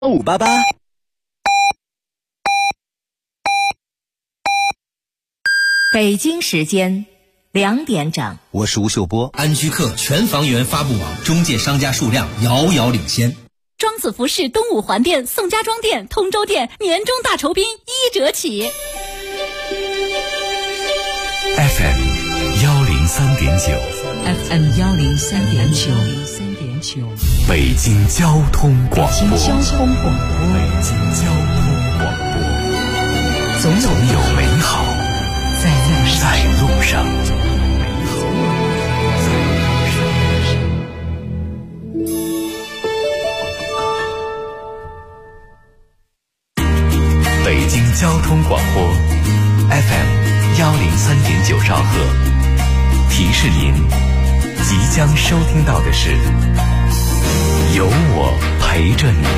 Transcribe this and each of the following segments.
588。 北京时间2点整， 我是吴秀波。 安居客全房源发布网中介商家数量遥遥领先。 庄子服饰东五环店、宋家庄店、通州店年终大酬宾1折起。 FM 103.9 FM 103.9， 北京交通广播。 北京交通广播，总有美好在路上。 北京交通广播 FM 103.9兆赫，提示您即将收听到的是有我陪着你。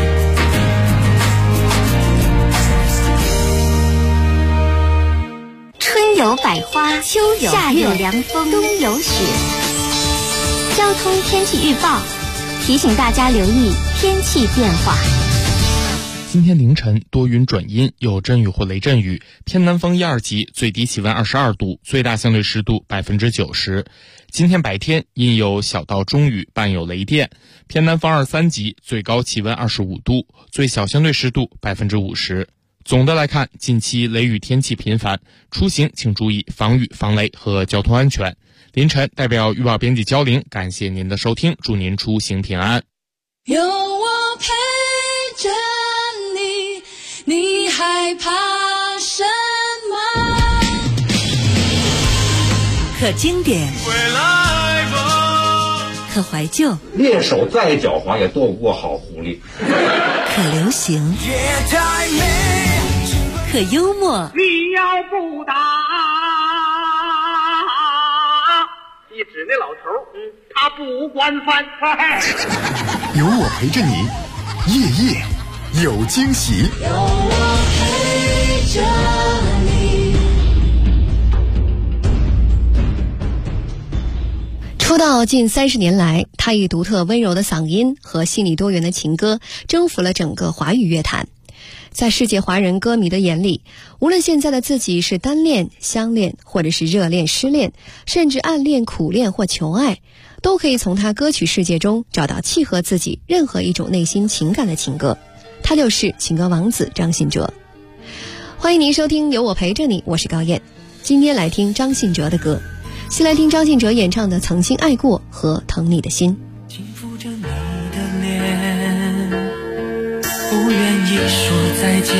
春有百花，秋有夏有凉风，冬有雪。交通天气预报提醒大家留意天气变化。 今天凌晨多云转阴，有阵雨或雷阵雨，偏南风1、2级，最低气温22度，最大相对湿度90%。今天白天阴有小到中雨，伴有雷电，偏南风2、3级，最高气温25度，最小相对湿度50%。总的来看，近期雷雨天气频繁，出行请注意防雨防雷和交通安全。凌晨代表预报编辑焦玲，感谢您的收听，祝您出行平安。 有我陪着你，你害怕什么？ 可经典，可怀旧， 猎手再狡猾也斗不过好狐狸。 可流行，可幽默。 你要不打，一指那老头，他不管饭。 有我陪着你，夜夜有惊喜。 有我陪着你。 出道近30年来，他以独特温柔的嗓音和细腻多元的情歌征服了整个华语乐坛。在世界华人歌迷的眼里，无论现在的自己是单恋、相恋，或者是热恋、失恋，甚至暗恋、苦恋或求爱，都可以从他歌曲世界中找到契合自己任何一种内心情感的情歌。他就是情歌王子张信哲。欢迎您收听有我陪着你，我是高燕。今天来听张信哲的歌，先来听张信哲演唱的《曾经爱过》和《疼你的心》。 轻抚着你的脸，不愿意说再见，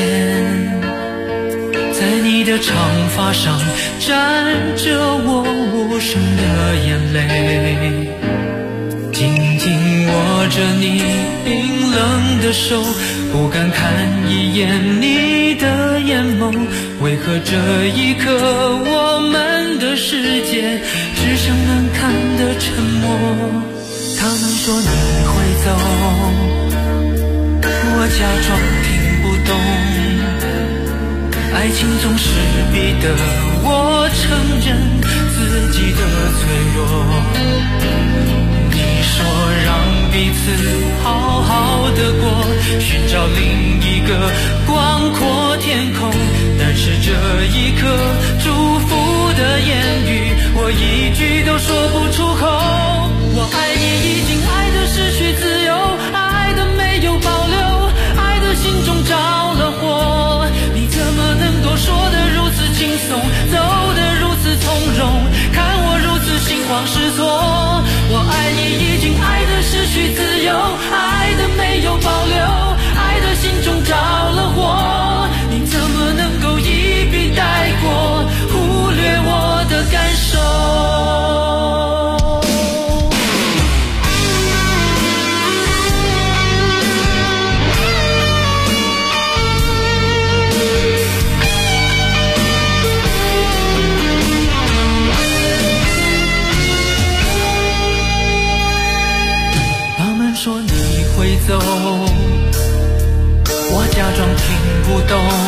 在你的长发上沾着我无声的眼泪，紧紧握着你冰冷的手，不敢看一眼你的眼眸，为何这一刻我们的世界只剩难堪的沉默？他们说你会走，我假装听不懂，爱情总是逼得我承认自己的脆弱。你说让彼此好好的过，寻找另一个广阔天空，但是这一刻祝福的言语我一句都说不出口。我爱你已经爱得失去自由，爱得没有保留，爱的心中着了火，你怎么能够说得如此轻松，走得如此从容，看我如此心慌失措。我爱你已经爱得失去自由，爱得没有保留，爱的心中着了火，你怎么能够一笔带过，忽略我的感受？走，我假装听不懂，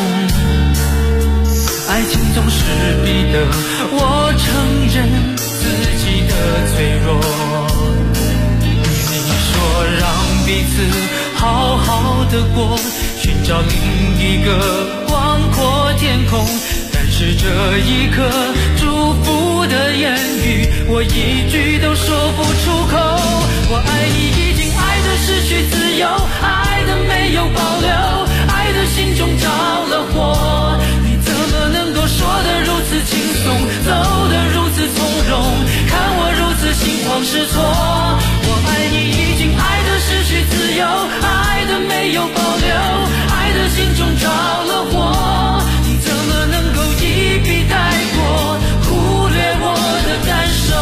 爱情总是逼得我承认自己的脆弱。你说让彼此好好的过，寻找另一个广阔天空。但是这一刻祝福的言语，我一句都说不出口。我爱你已经爱得失去自由，爱得没有保留，爱的心中着了火。你怎么能够说得如此轻松，走得如此从容，看我如此心慌失措。我爱你已经爱得失去自由，爱得没有保留，爱的心中着了火。你怎么能够一笔带过，忽略我的感受。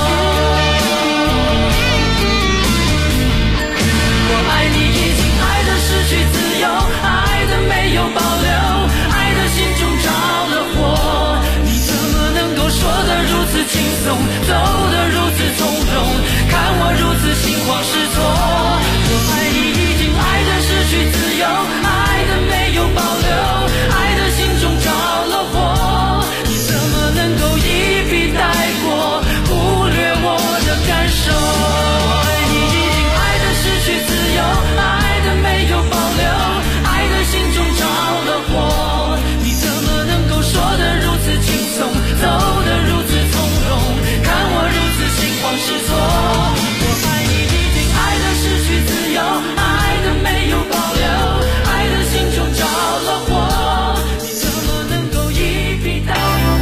我爱你已经爱得失去自由，爱得没有保留，爱的心中着了火。你怎么能够说得如此轻松，走得如此从容，看我如此心慌失措。我爱你已经爱得失去自由，爱得没有保留，爱的心中着了火。你怎么能够一笔带过，忽略我的感受。我爱你已经爱得失去自由，爱得没有保留，爱的心中着了火。你怎么能够说得如此轻松，走得如此从容，看我如此心慌失措。我爱你已经爱得失去自由，爱得没有保留，爱的心中着了火。你怎么能够一笔带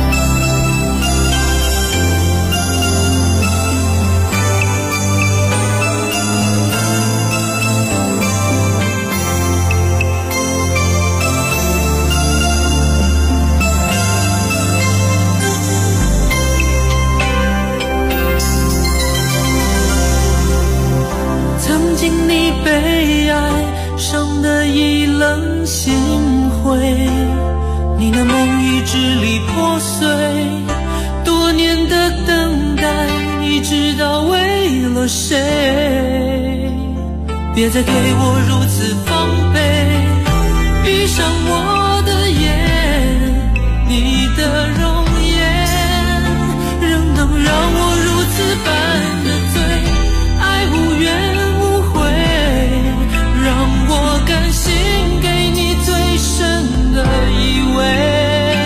曾经你被爱伤得意冷心灰，你的梦已支离破碎，多年的等待，你知道为了谁？别再对我如此防备，闭上我的眼，你的容颜仍能让我如此般的醉，爱无怨无悔，让我甘心给你最深的依偎。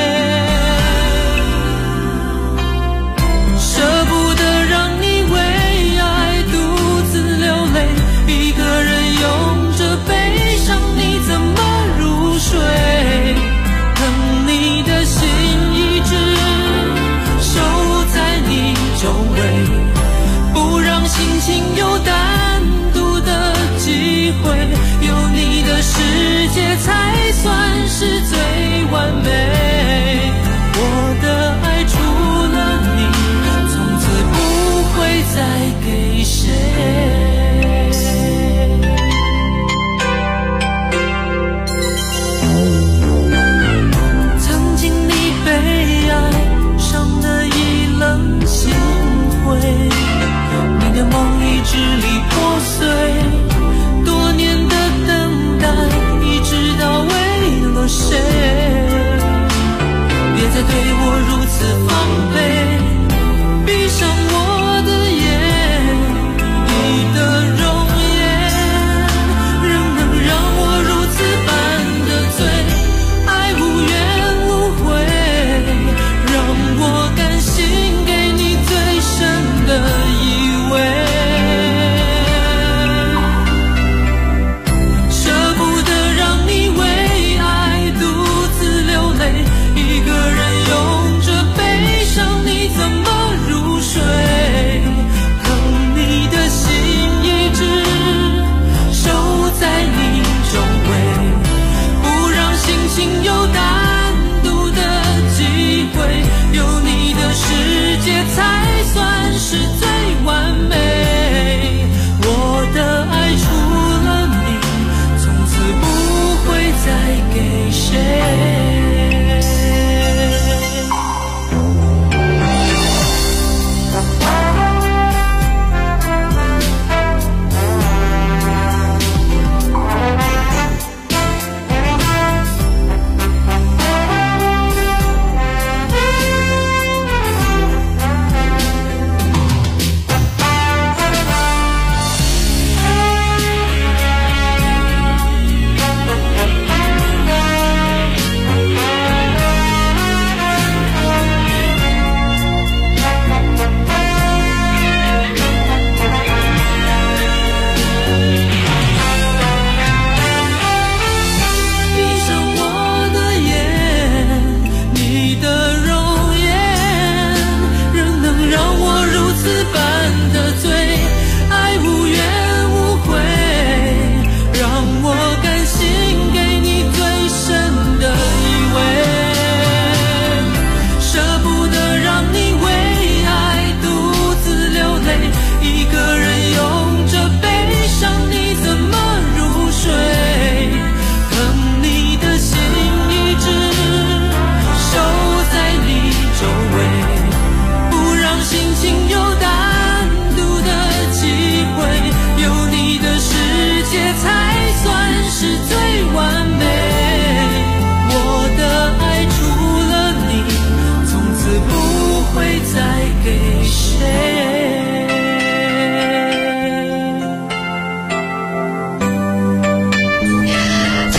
舍不得让你为爱独自流泪，一个人拥着悲伤，你怎么入睡？等你的心一直守在你周围，不让心情有单独的机会，有你的世界才算是最完美。我的爱除了你，从此不会再给谁。曾经你被爱伤得意冷心灰，你的梦已支离破碎，多年的等待，你知道为了谁？别再对我如此防备，闭上我的眼，你的容颜仍能让我如此般的醉，爱无怨无悔，让我甘心给你最深的依偎。舍不得让你为爱独自流泪，一个人拥着悲伤，你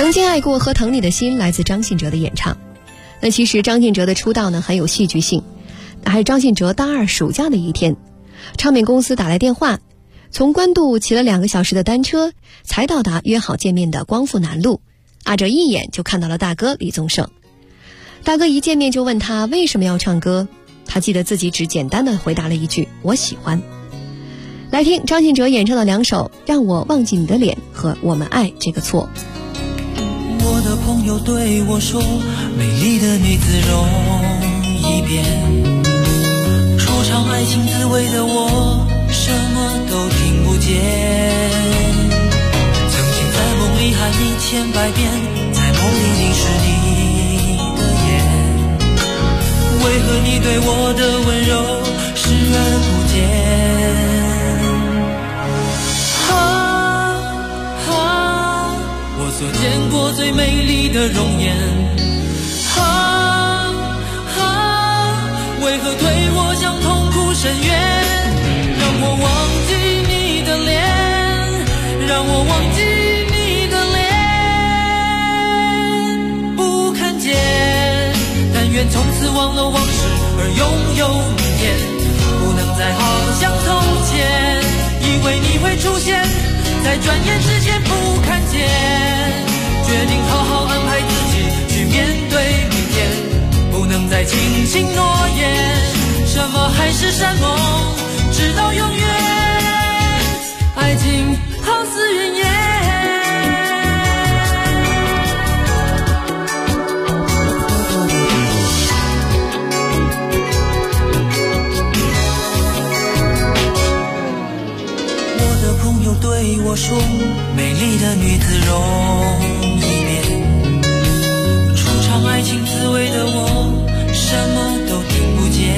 曾经爱过和疼你的心来自张信哲的演唱。那其实张信哲的出道呢很有戏剧性，那还是张信哲大二暑假的一天，唱片公司打来电话，从官渡骑了2个小时的单车才到达约好见面的光复南路。阿哲一眼就看到了大哥李宗盛。大哥一见面就问他为什么要唱歌，他记得自己只简单的回答了一句我喜欢。来听张信哲演唱的2首让我忘记你的脸和我们爱这个错。 我的朋友对我说，美丽的女子容易变，初尝爱情滋味的我什么都听不见，曾经在梦里喊你1000百遍，在梦里凝视你的眼，为何你对我的温柔视而不见？我所见过最美丽的容颜，为何对我像痛苦深渊？让我忘记你的脸，让我忘记你的脸，不看见，但愿从此忘了往事而拥有明天，不能再好像从前，以为你会出现在转眼之间，不看见，决定好好安排自己去面对明天，不能再轻信诺言，什么海誓山盟直到永远，爱情好似云烟。我的朋友对我说，美丽的女子容易变，初尝爱情滋味的我什么都听不见，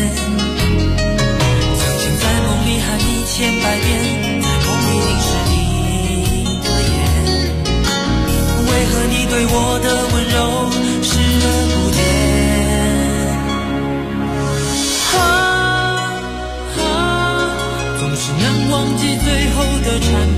曾经在梦里喊你1000百遍，在梦里凝视你的眼，为何你对我的温柔视而不见？总是能忘记最后的缠绵，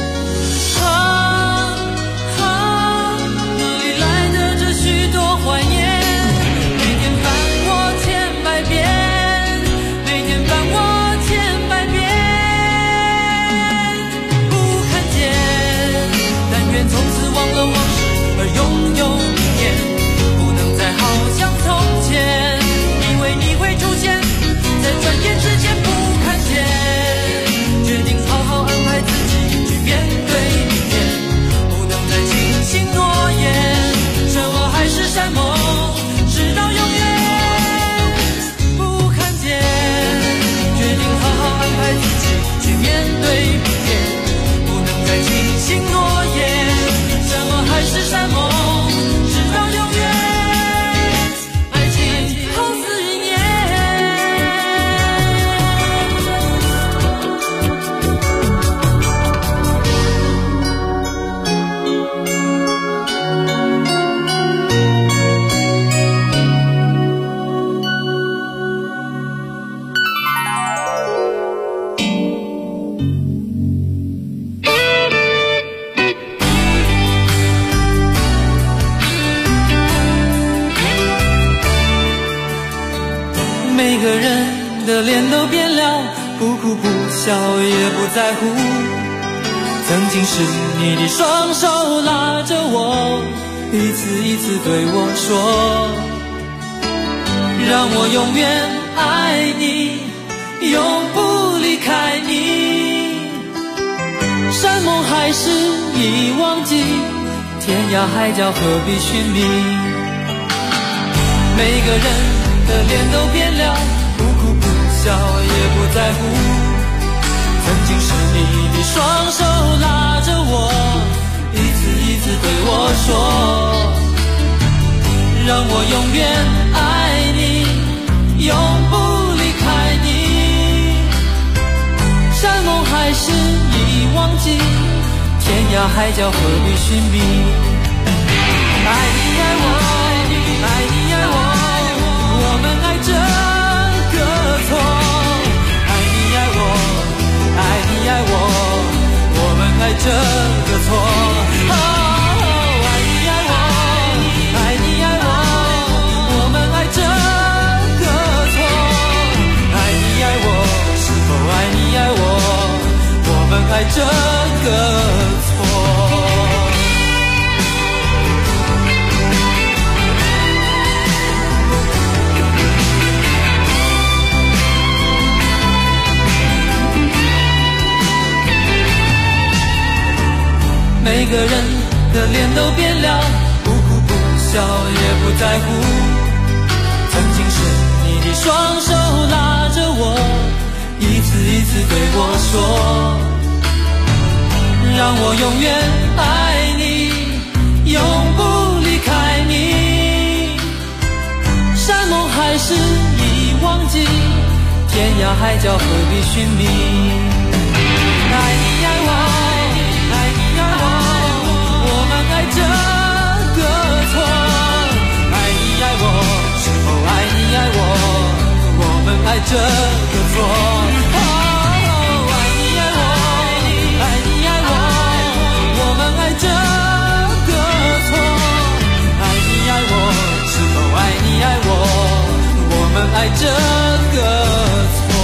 哪里来的这许多怀念？每天烦我1000百遍，每天烦我1000百遍，不看见，但愿从此忘了往事而拥有明天，不能再好像从前，以为你会出现在转眼之间，不看见，决定好好安排自己去面对明天，不能再轻信诺言，什么海誓山盟直到永远，不看见，决定好好安排自己去面对明天，不能再轻信诺言，什么海誓山盟直到永远，爱情好似云烟。每个人的脸都变了，不哭不笑也不在乎，曾经是你的双手拉着我，一次一次对我说，让我永远爱你，永不离开你，山盟海誓已忘记，天涯海角何必寻觅，每个人的脸都变了，不哭不笑也不在乎，曾经是你的双手拉着我，一次一次对我说，让我永远爱你，永不离开你，山盟海誓已忘记，天涯海角何必寻觅，爱你爱我，爱你爱我，我们爱这个错，爱你爱我，爱你爱我，我们爱这个错，爱每个人的脸都变了，不哭不笑也不在乎。曾经是你的双手拉着我，一次一次对我说，让我永远爱你，永不离开你。山盟海誓已忘记，天涯海角何必寻觅。爱你爱我，爱你爱我，我们爱这个错。爱你爱我，是否爱你爱我，我们爱这个错。爱这个错，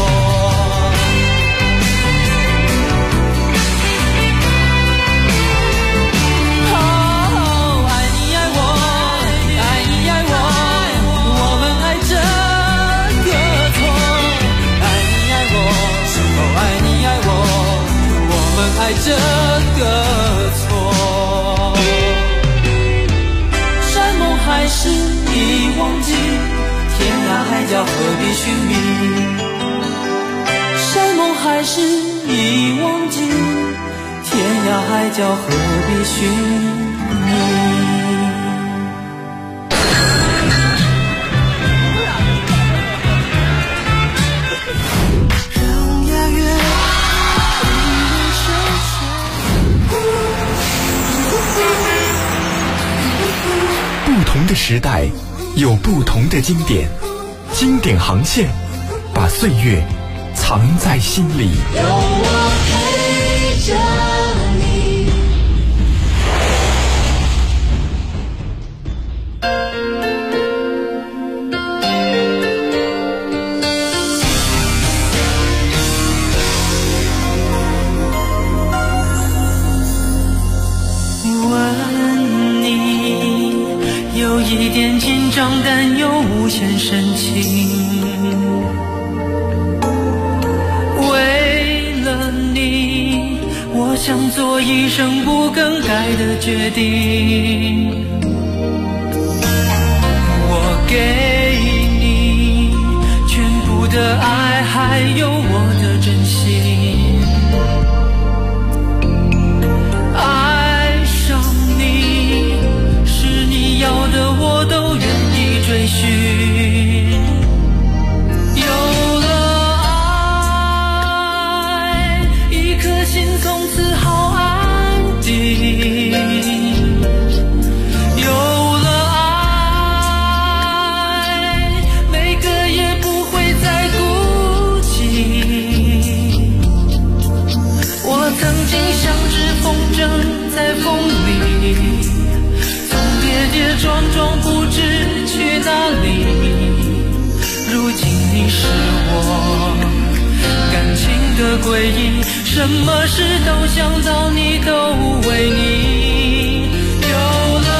爱你爱我，爱你爱我，我们爱这个错。爱你爱我，是否爱你爱我，我们爱这个错。山盟海誓已忘记，天涯海角何必寻觅。山盟海誓已忘记，天涯海角何必寻觅。 不同的时代有不同的经典，经典航线把岁月藏在心里。 有我陪着你。 问你，有一点紧张，但又无限深情。为了你，我想做一生不更改的决定。我给你全部的爱，还有我的真心。爱上你，是你要的我都愿意追寻。有了爱，一颗心从此好安定。有了爱，每个夜不会再孤寂。我曾经像只风筝在风里，总跌跌撞撞不知去哪里。如今你是我感情的归依，什么事都想到你，都为你。有了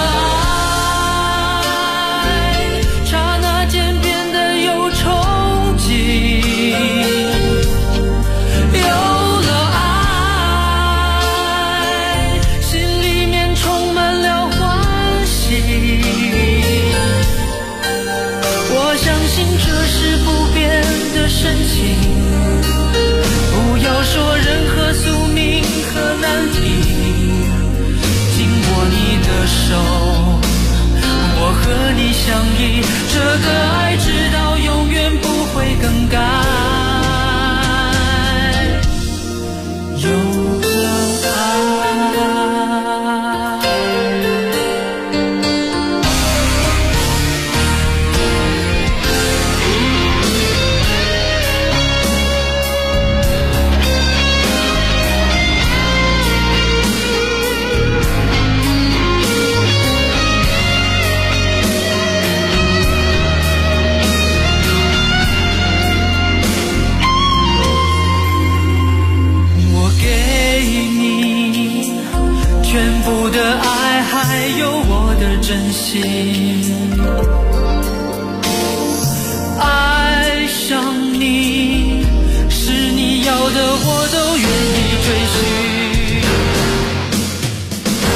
爱，刹那间变得有憧憬。有了爱，心里面充满了欢喜。我相信这是不变的深情，不要说任何宿命和难题。紧握你的手，我和你相依，这个爱直到永远不会更改。有了爱，我给你全部的爱，还有我的真心。爱上你，是你要的我都愿意追寻。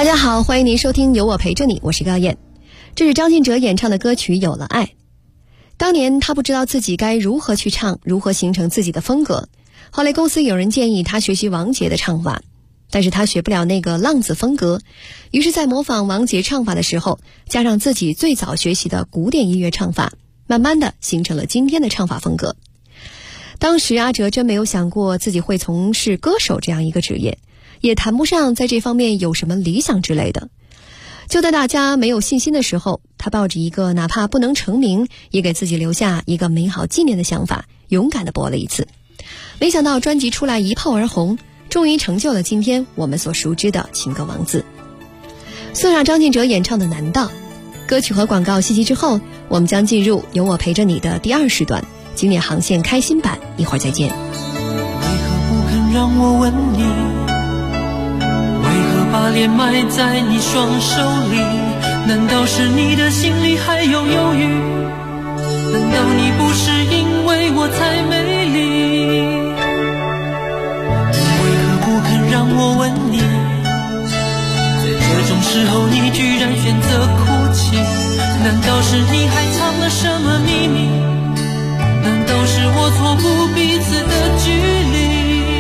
家好，欢迎您收听有我陪着你，我是高燕。这是张信哲演唱的歌曲《有了爱》。当年他不知道自己该如何去唱，如何形成自己的风格。后来公司有人建议他学习王杰的唱法，但是他学不了那个浪子风格，于是在模仿王杰唱法的时候，加上自己最早学习的古典音乐唱法，慢慢的形成了今天的唱法风格。当时阿哲真没有想过自己会从事歌手这样一个职业，也谈不上在这方面有什么理想之类的。就在大家没有信心的时候，他抱着一个哪怕不能成名也给自己留下一个美好纪念的想法，勇敢地搏了一次。没想到专辑出来一炮而红，终于成就了今天我们所熟知的情歌王子。送上张信哲演唱的《难道》。歌曲和广告信息之后，我们将进入有我陪着你的第2时段经典航线开心版，一会儿再见。 为何不肯让我吻你？把脸埋在你双手里，难道是你的心里还有犹豫？难道你不是因为我才美丽？你为何不肯让我吻你？在这种时候你居然选择哭泣，难道是你还藏了什么秘密？难道是我错估彼此的距离？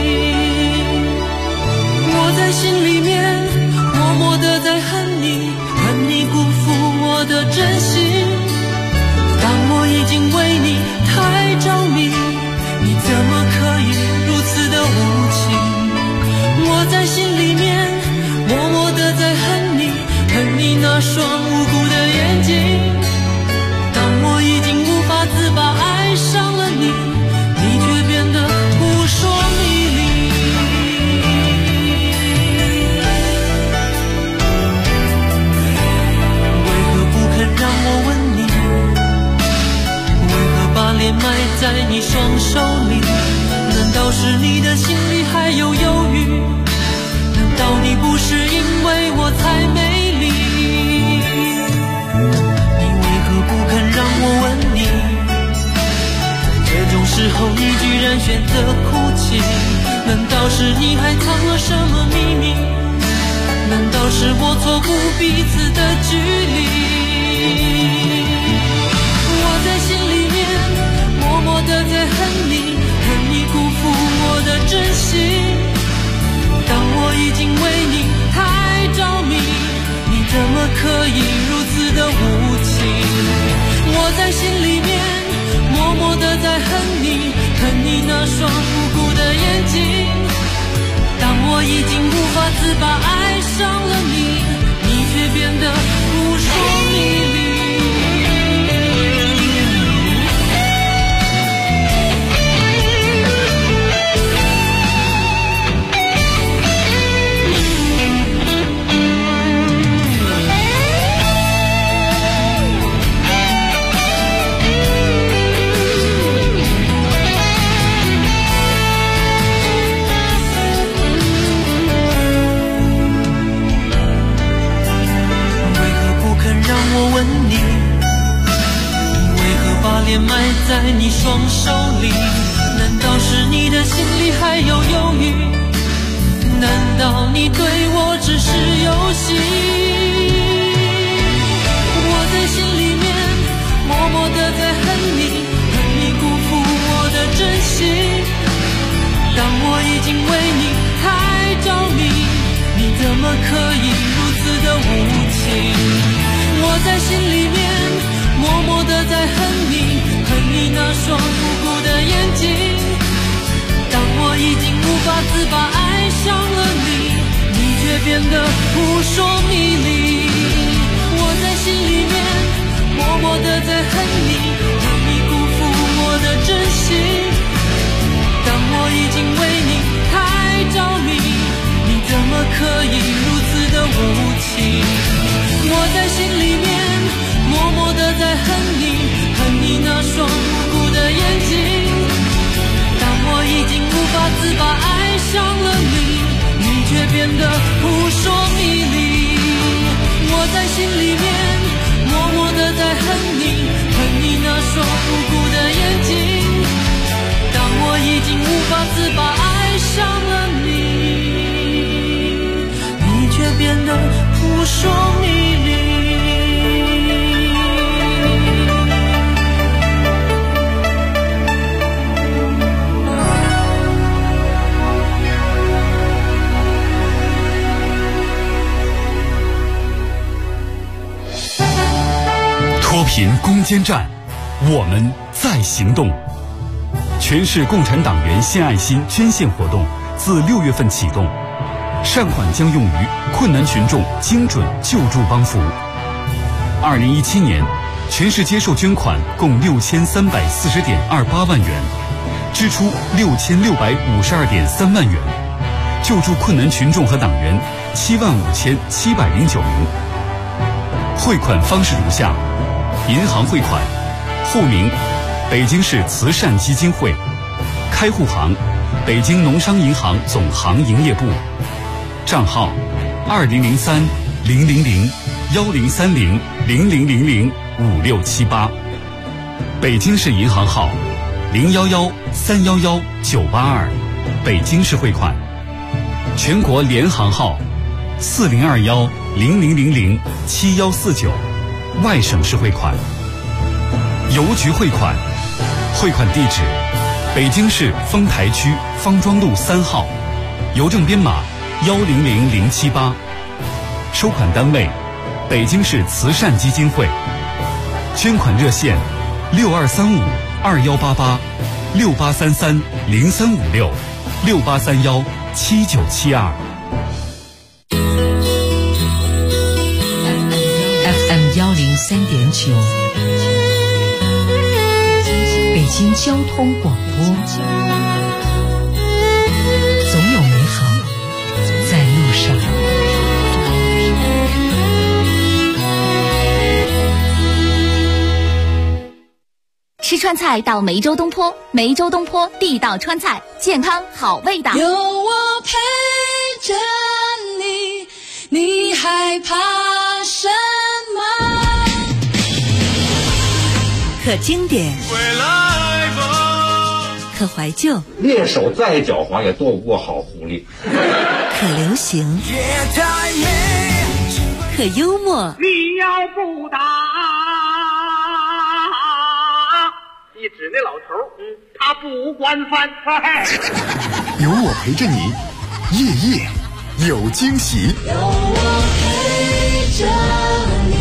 我在心里面默默地在恨你，恨你辜负我的真心。当我已经为你太着迷，你怎么可以如此的无情？我在心里面默默地在恨你，恨你那双无辜的眼睛。当我已经无法自拔，爱上了你，你却变得扑朔迷离。让我吻你，为何把脸埋在你双手里？难道是你的心里还有犹豫？难道你不是因为我才美丽？你为何不肯让我吻你？在这种时候你居然选择哭泣，难道是你还藏了什么秘密？难道是我错估彼此的距离？我在心里面默默地在恨你，恨你辜负我的真心。当我已经为你太着迷，你怎么可以如此的无情？我在心里面默默地在恨你，恨你那双无辜的眼睛。当我已经无法自拔，爱上了你，你却变得扑朔迷离。脸埋在你双手里，难道是你的心里还有犹豫？难道你对我只是游戏？我在心里面默默地在恨你，恨你辜负我的真心。当我已经为你太着迷，你怎么可以如此的无情？我在心里面默默地在恨你，恨你那双无辜的眼睛。当我已经无法自拔，爱上了你，你却变得扑朔迷离。我在心里面默默地在恨你，恨你辜负我的真心。当我已经为你太着迷，你怎么可以如此的无情？我在心里面默默地在恨你，恨你那双无辜的眼睛。当我已经无法自拔，爱上了你，你却变得扑朔迷离。我在心里面默默地在恨你，恨你那双无辜的眼睛。当我已经无法自拔，爱上了你，你却变得频攻坚战，我们在行动。全市共产党员献爱心捐献活动自6月份启动，善款将用于困难群众精准救助帮扶。2017年，全市接受捐款共6340.28万元，支出6652.3万元，救助困难群众和党员75709名。汇款方式如下：银行汇款，户名北京市慈善基金会，开户行北京农商银行总行营业部，账号20030010300000005678，北京市银行号011311982，北京市汇款，全国联行号402100007149，外省市汇款。邮局汇款，汇款地址北京市丰台区方庄路3号，邮政编码100078，收款单位北京市慈善基金会，捐款热线6235-2888-6833-0356-6831-7972。 FM 103.9，北京交通广播，总有美好在路上。 吃川菜到梅州东坡，梅州东坡地道川菜，健康好味道。 有我陪着你，你害怕什么？ 可经典，可怀旧， 猎手再狡猾也躲不过好狐狸。 可流行，可幽默。 你要不打，一指那老头，他不惯犯。 有我陪着你，夜夜有惊喜。 有我陪着你。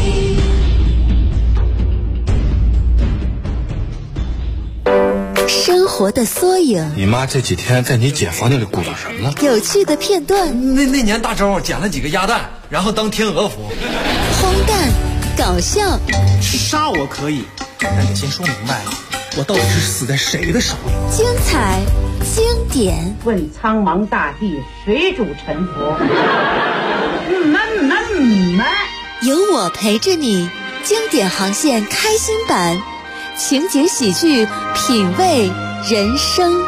生活的缩影。 你妈这几天在你姐房间里鼓捣什么呢？ 有趣的片段。 那年大周捡了几个鸭蛋，然后当天鹅服。 荒诞，搞笑。 杀我可以，但得先说明白，我到底是死在谁的手里？ 精彩，经典。 问苍茫大地，谁主沉浮？ 有我陪着你，经典航线开心版。情景喜剧，品味人生。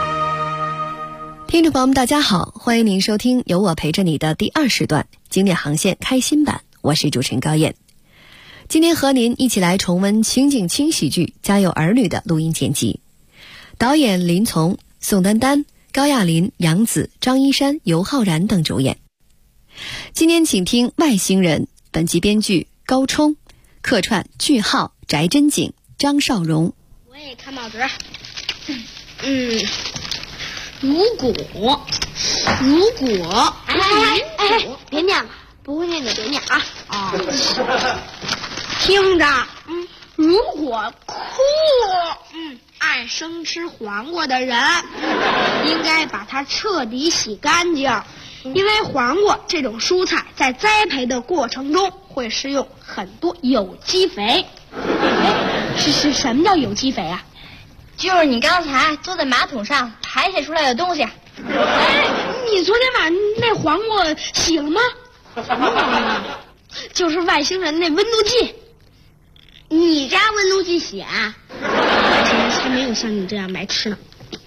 听众朋友们大家好，欢迎您收听有我陪着你的第2时段经典航线开心版，我是主持人高燕。今天和您一起来重温情景轻喜剧《家有儿女》的录音剪辑，导演林从、宋丹丹、高亚麟、杨紫、张一山、尤浩然等主演。今天请听《外星人》，本集编剧高冲，客串句号、翟真景、张少荣。 我也看报纸。如果，别念了，不会念的别念啊。听着，如果爱生吃黄瓜的人，应该把它彻底洗干净，因为黄瓜这种蔬菜在栽培的过程中会使用很多有机肥。是什么叫有机肥啊？ 就是你刚才坐在马桶上排泄出来的东西。 你昨天晚上那黄瓜洗了吗？什么黄瓜？就是外星人那温度计。你家温度计洗啊？外星人才没有像你这样白痴呢。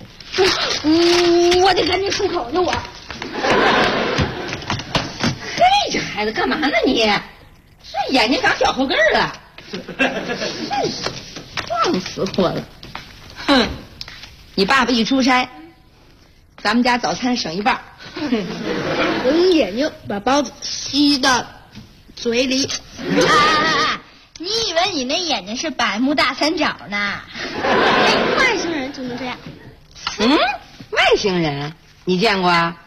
我得赶紧漱口去我。 嘿，这孩子干嘛呢你？这眼睛长小后跟了。撞死我了！哼，你爸爸一出差，咱们家早餐省一半。 我用眼睛把包子吸到嘴里。 你以为你那眼睛是百慕大三角呢？ 外星人就能这样。 外星人你见过啊？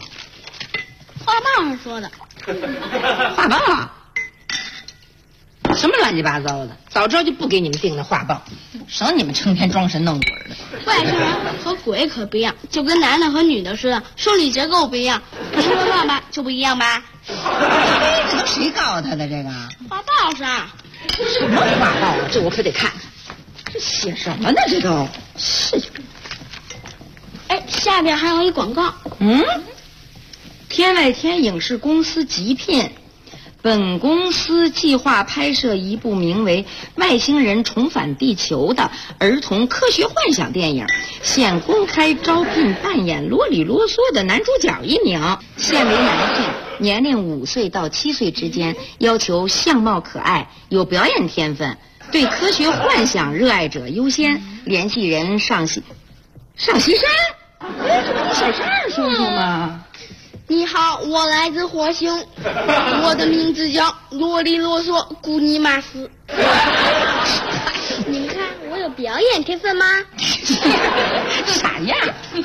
画报上说的。 画报？ 什么乱七八糟的？早知道就不给你们订那画报，省你们成天装神弄鬼的。 外星人和鬼可不一样，就跟男的和女的似的，生理结构不一样，听说话吧就不一样吧？ 这都谁告诉他的这个？ 画报上。 什么画报啊？这我可得看看。这写什么呢？这都是。 哎，下边还有一广告。 天外天影视公司急聘。本公司计划拍摄一部名为《外星人重返地球》的儿童科学幻想电影，现公开招聘扮演啰里啰嗦的男主角1名，现为男性，年龄5岁到7岁之间，要求相貌可爱，有表演天分，对科学幻想热爱者优先。联系人上西山，这不是小山叔叔吗？ 你好，我来自火星，我的名字叫啰里啰嗦古尼玛斯。你们看我有表演天分吗？ 傻样。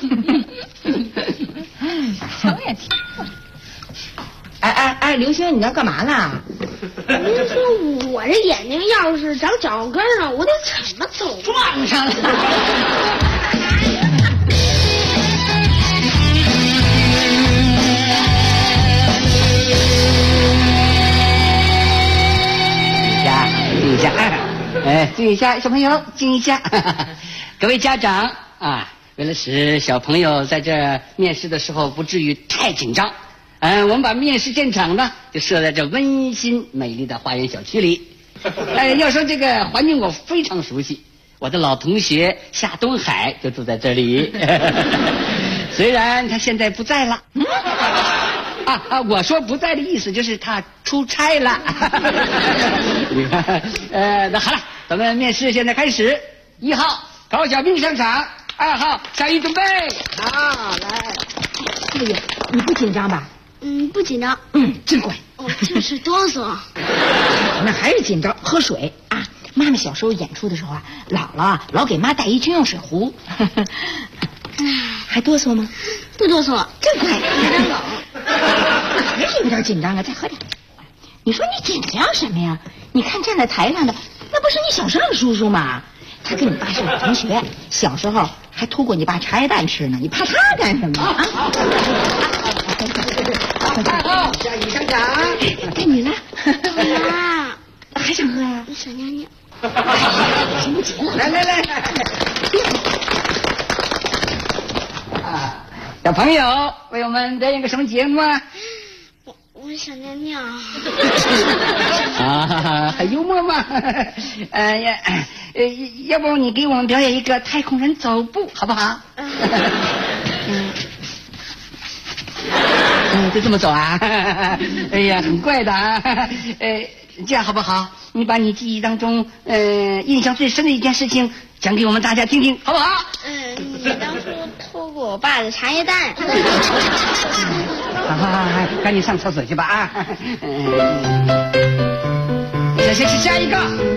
表演天分。哎，刘星，你要干嘛呢？ 您说我这眼睛要是长脚跟了，我得怎么走？ 撞上了。 静一下，静一下，小朋友，静一下。各位家长啊，为了使小朋友在这面试的时候不至于太紧张，我们把面试现场呢就设在这温馨美丽的花园小区里。要说这个环境我非常熟悉，我的老同学夏东海就住在这里。虽然他现在不在了。我说不在的意思就是他出差了。那好了，咱们面试现在开始。1号陶小兵上场，2号小雨准备。好，来。 四爷，你不紧张吧？ 不紧张。 真乖。 就是哆嗦。 那还是紧张，喝水啊！妈妈小时候演出的时候啊，姥姥老给妈带一军用水壶。还哆嗦吗？ 不哆嗦， 真乖。 有点冷。 还是有点紧张啊，再喝点。你说你紧张什么呀？你看站在台上的，那不是你小尚叔叔吗？他跟你爸是老同学，小时候还偷过你爸茶叶蛋吃呢，你怕他干什么啊？ 好，下雨上场， 该你了。 妈， 还想喝呀？ 想尿尿。 行不急了， 来。小朋友，为我们表演个什么节目啊？ 我想尿尿。 很幽默嘛。要不你给我们表演一个太空人走步，好不好？就这么走啊？哎呀，很怪的啊。这样好不好？你把你记忆当中印象最深的一件事情讲给我们大家听听，好不好？ 你当初偷过我爸的茶叶蛋。 好，赶紧上厕所去吧啊！下一个。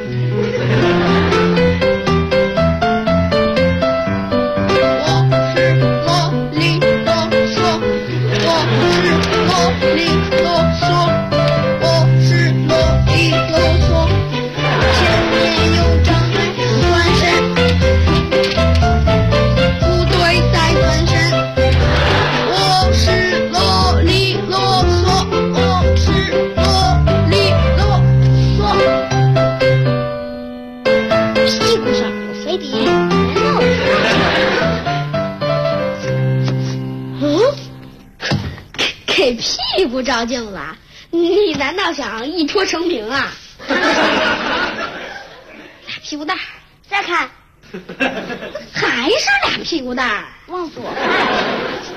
屁股照镜子，你难道想一脱成名啊？俩屁股蛋儿，再看，还是俩屁股蛋儿，往左看，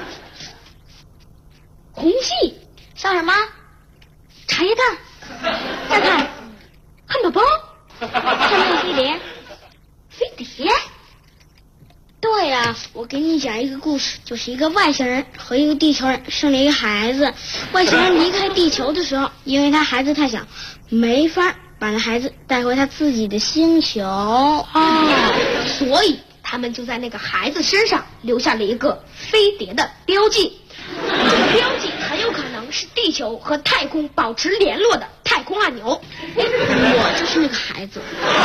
红气像什么？茶叶蛋，再看，汉堡包，上面有飞碟，飞碟。对呀，我给你讲一个故事，就是一个外星人和一个地球人生了一个孩子。外星人离开地球的时候，因为他孩子太小，没法把那孩子带回他自己的星球所以他们就在那个孩子身上留下了一个飞碟的标记。这个标记很有可能是地球球和太空保持联络的太空按钮。我就是那个孩子。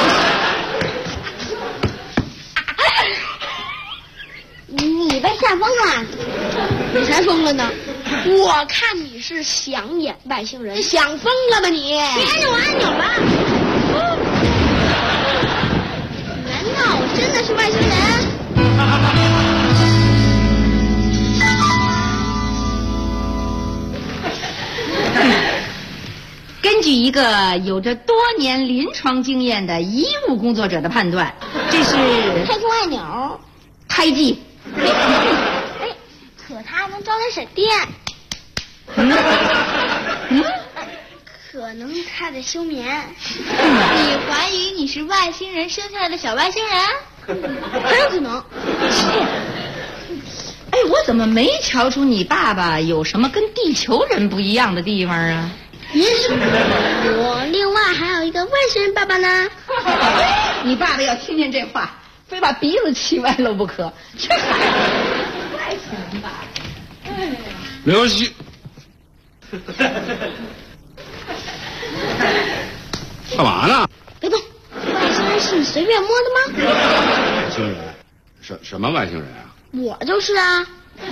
你被吓疯了？ 你才疯了呢！我看你是想演外星人，想疯了吧你？ 别按着我按钮了！难道我真的是外星人？ 根据一个有着多年临床经验的医务工作者的判断，这是太空按钮， 胎记。 哎，可它能招人省电。可能它在休眠。你怀疑你是外星人生下来的小外星人？ 很有可能。 哎，我怎么没瞧出你爸爸有什么跟地球人不一样的地方啊？ 也是，我另外还有一个外星人爸爸呢。 你爸爸要听见这话，非把鼻子气歪了不可。这孩子，外星人爸爸。 刘希，干嘛呢？ 别动，外星人是你随便摸的吗？ 外星人？什么外星人啊？ 我就是啊。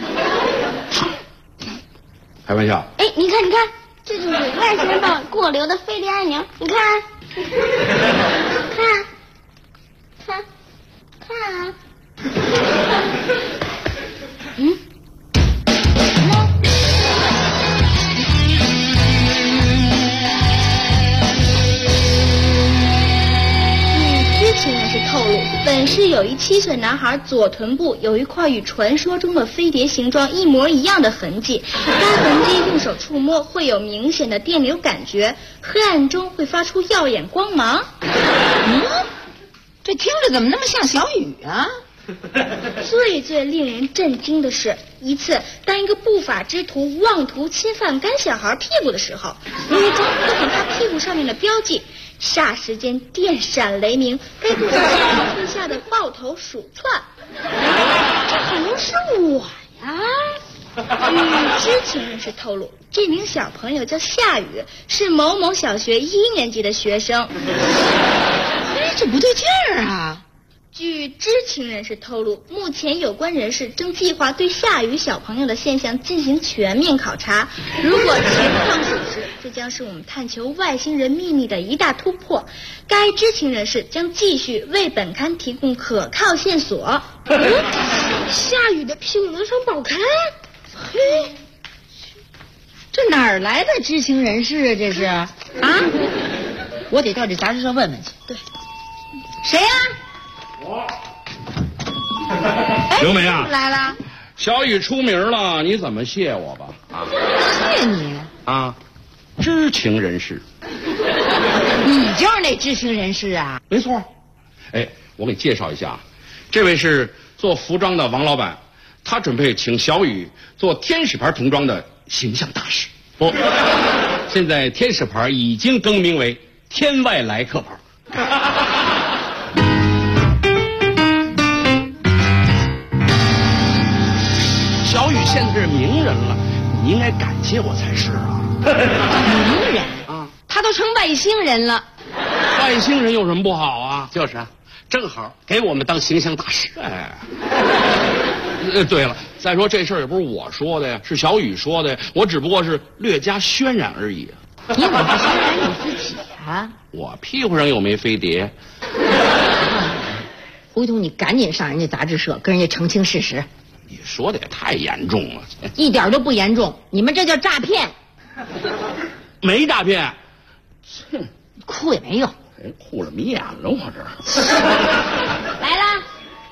开玩笑。 哎，你看，这就是外星人爸爸给我留的飞碟按钮，你看，看啊。知情人士透露，本市有一7岁男孩左臀部有一块与传说中的飞碟形状一模一样的痕迹，该痕迹用手触摸会有明显的电流感觉，黑暗中会发出耀眼光芒。 这听着怎么那么像小雨啊？ 最令人震惊的是，一次当一个不法之徒妄图侵犯该小孩屁股的时候，伪装各种他屁股上面的标记，霎时间电闪雷鸣，该肚子地下的爆头鼠窜，这可能是我呀。据知情人士透露，这名小朋友叫夏雨，是某某小学1年级的学生。 哎，这不对劲儿啊！ 据知情人士透露，目前有关人士正计划对夏雨小朋友的现象进行全面考察。如果情况属实，这将是我们探求外星人秘密的一大突破。该知情人士将继续为本刊提供可靠线索。夏雨的屁股能上报刊？嘿， 这哪儿来的知情人士啊？这是啊？我得到这杂志社问问去。 对， 谁呀？ 我。刘梅啊， 来了。 小雨出名了，你怎么谢我吧？啊， 谢你啊，知情人士。 你就是那知情人士啊？ 没错。哎，我给介绍一下，这位是做服装的王老板，他准备请小雨做天使牌童装的形象大使。不，现在天使牌已经更名为天外来客牌。小雨现在是名人了，你应该感谢我才是啊。 名人啊，他都成外星人了。 外星人有什么不好啊？就是啊，正好给我们当形象大使。哎，对了，再说这事儿也不是我说的呀，是小雨说的呀，我只不过是略加渲染而已。 你怎么不渲染你自己啊？ 我屁股上又没飞碟。 回头你赶紧上人家杂志社跟人家澄清事实。 你说的也太严重了。 一点都不严重，你们这叫诈骗。 没诈骗。 哼，哭也没用。 哭了迷眼了，我这来了。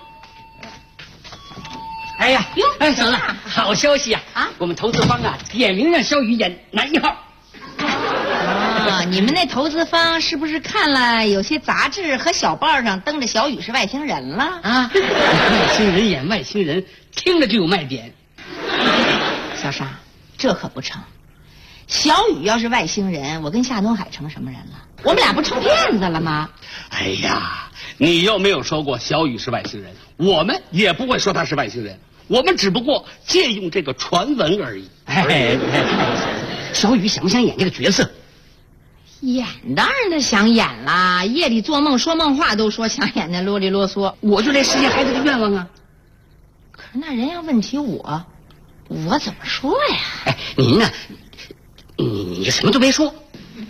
哎呀，哎，嫂子，好消息啊！我们投资方啊点名让小雨演男1号。 啊，你们那投资方是不是看了有些杂志和小报上登着小雨是外星人了啊？ 外星人演外星人，听着就有卖点。 小沙，这可不成。小雨要是外星人，我跟夏东海成什么人了？我们俩不成骗子了吗？ 哎呀，你又没有说过小雨是外星人，我们也不会说他是外星人，我们只不过借用这个传闻而已。 小雨想不想演这个角色？ 演当然的想演啦，夜里做梦说梦话都说想演那啰里啰嗦， 我就来实现孩子的愿望啊。 可是那人要问起我怎么说呀？ 哎，您呢？你就什么都别说。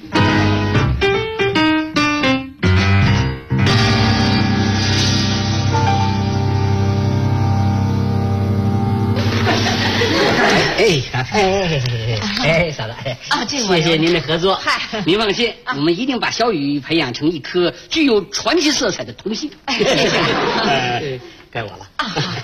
嫂子，谢谢您的合作。嗨，您放心，我们一定把小雨培养成一颗具有传奇色彩的童星。谢谢。该我了。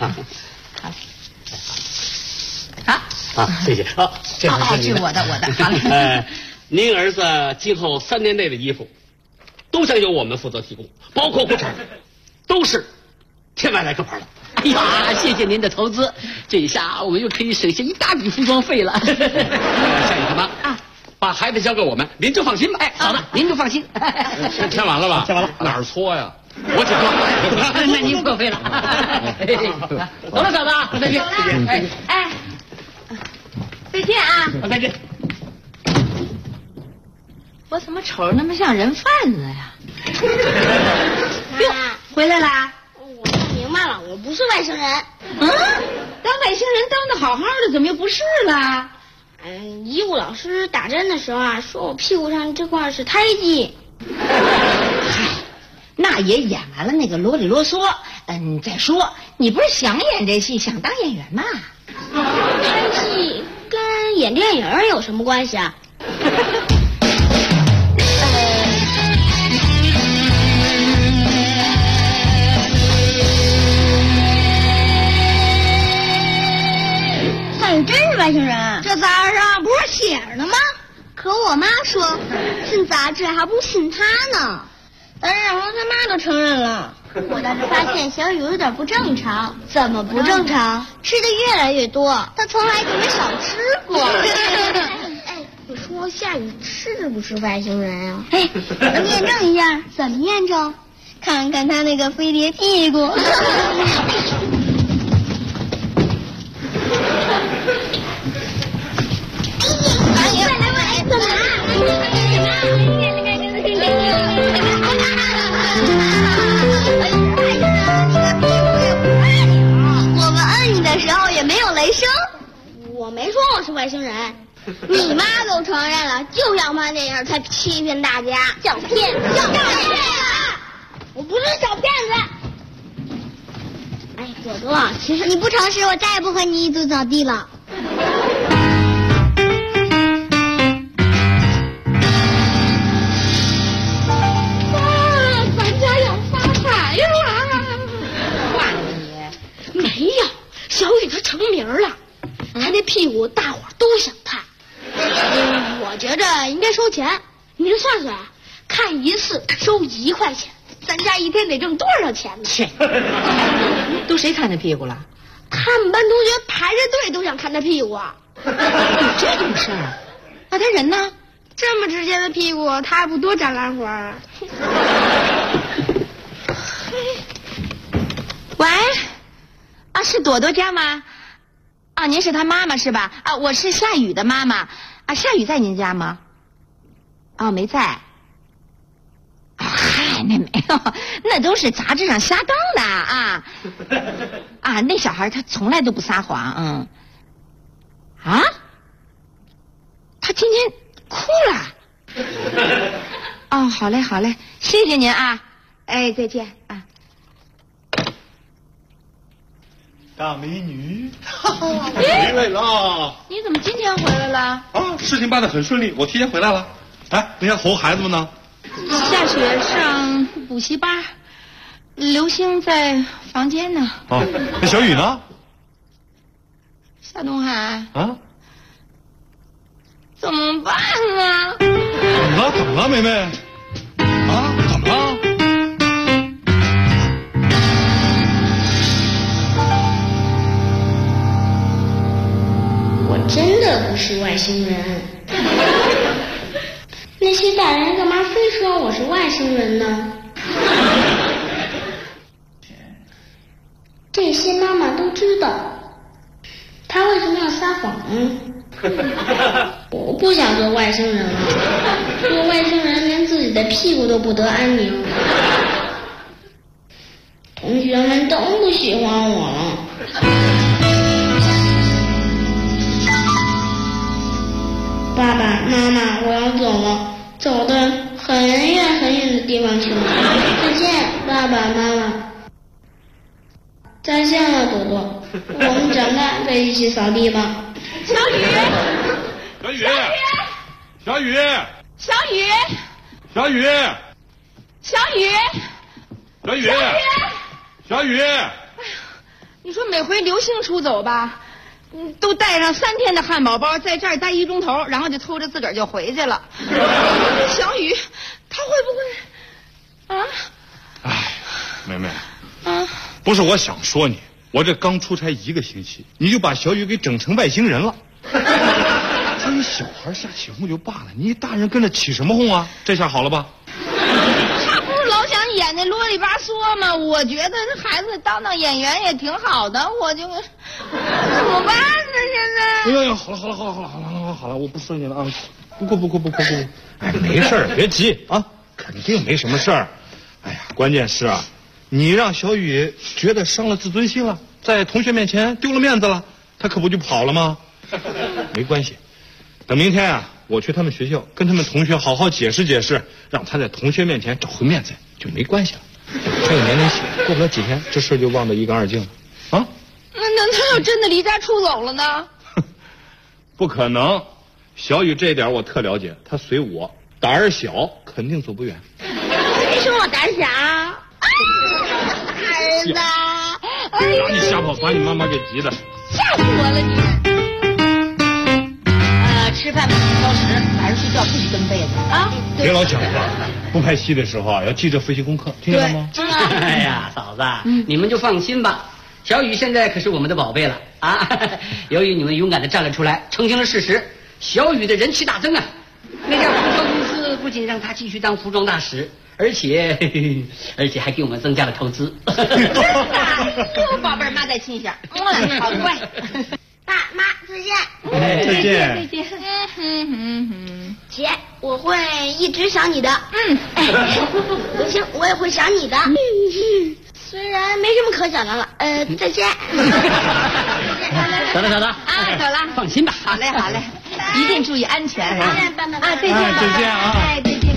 好，谢谢。好，这是我的。好嘞。 您儿子今后3年内的衣服，都将由我们负责提供，包括裤衩，都是天外来个牌的。 哎呀，谢谢您的投资，这一下我们又可以省下一大笔服装费了。夏雨他妈把孩子交给我们，您就放心吧。哎，嫂子，您就放心。 签完了吧？ 签完了。 哪儿搓呀？我请客。 那您破费了。走了，嫂子，再见。 哎，再见啊！ 再见。 我怎么瞅着那么像人贩子呀？哟，回来啦！ 我看明白了，我不是外星人。 当外星人当的好好的，怎么又不是了？ 医务老师打针的时候啊，说我屁股上这块是胎记。 嗨，那也演完了那个啰里啰嗦。再说你不是想演这戏，想当演员吗？ 胎记跟演电影有什么关系啊？ 你真是外星人？ 这杂志上不是写着呢吗？可我妈说，信杂志还不信他呢。但是然后他妈都承认了。我倒是发现小雨有点不正常。怎么不正常？吃的越来越多，他从来就没少吃过。哎，你说夏雨是不是外星人啊？哎，能验证一下？怎么验证？看看他那个飞碟屁股。我们摁你的时候也没有雷声。我没说我是外星人，你妈都承认了，就想拍电影才欺骗大家，小骗子，小骗子！我不是小骗子。哎，朵朵，其实你不诚实，我再也不和你一起扫地了。小雨他成名了，他那屁股大伙都想看。我觉着应该收钱，你这算算，看一次收1块钱，咱家一天得挣多少钱呢？ 都谁看他屁股了？ 他们班同学排着队都想看他屁股啊！ 有这种事儿？那他人呢？ 这么直接的屁股，他还不多展兰花啊？ 喂。是朵朵家吗？您是她妈妈是吧？我是夏雨的妈妈。夏雨在您家吗？没在。嗨，那没有，那都是杂志上瞎登的啊。那小孩他从来都不撒谎。他今天哭了。好嘞，谢谢您啊。哎，再见啊。 大美女，回来了！ 你怎么今天回来了？ 事情办得很顺利，我提前回来了。哎，那家哄孩子们呢？ 夏雪上补习班，刘星在房间呢。 那小雨呢？ 夏东海怎么办啊？ 怎么了，梅梅？怎么了？ 真的不是外星人。那些大人干嘛非说我是外星人呢？这些妈妈都知道，他为什么要撒谎呢？ 我不想做外星人了，做外星人连自己的屁股都不得安宁，同学们都不喜欢我了。爸爸妈妈，我要走了，走的很远很远的地方去了。再见，爸爸妈妈。再见了，朵朵。我们长大再一起扫地吧。 小雨， 小雨，小雨， 小雨， 小雨， 小雨， 小雨，小雨。 你说每回刘星出走吧，都带上3天的汉堡包，在这儿待1钟头，然后就偷着自个儿就回去了。小雨，他会不会啊？ 哎，妹妹啊， 不是我想说你，我这刚出差1个星期，你就把小雨给整成外星人了。至于小孩瞎起哄就罢了，你大人跟着起什么哄啊？这下好了吧？ 他不是老想演那啰里吧嗦吗？我觉得这孩子当演员也挺好的，我就怎么办呢？现在？ 哎呀，好了，我不说你了啊！不过，哎，没事儿，别急啊，肯定没什么事儿。哎呀，关键是啊，你让小雨觉得伤了自尊心了，在同学面前丢了面子了，他可不就跑了吗？没关系，等明天啊，我去他们学校跟他们同学好好解释解释，让他在同学面前找回面子，就没关系了。还有年龄小，过不了几天，这事就忘得一干二净了啊。 那他要真的离家出走了呢？ 不可能，小雨这一点我特了解，他随我，胆儿小，肯定走不远。 谁说我胆小？儿子， 让你瞎跑，把你妈妈给急的。 吓死我了你！吃饭不许挑食，晚上睡觉不许蹬被子啊！ 别老讲话，不拍戏的时候啊，要记着复习功课，听见了吗？ 哎呀，嫂子，你们就放心吧，小雨现在可是我们的宝贝了啊！由于你们勇敢地站了出来，澄清了事实，小雨的人气大增啊！那家服装公司不仅让他继续当服装大使，而且还给我们增加了投资。 真的，我宝贝儿妈在亲下，好乖。 爸妈再见。 再见。 再见。 姐，我会一直想你的。刘星，我也会想你的。虽然没什么可想的了。再见。 走了啊，走了， 放心吧。 好嘞，一定注意安全啊！再见， 再见啊！ 哎，再见。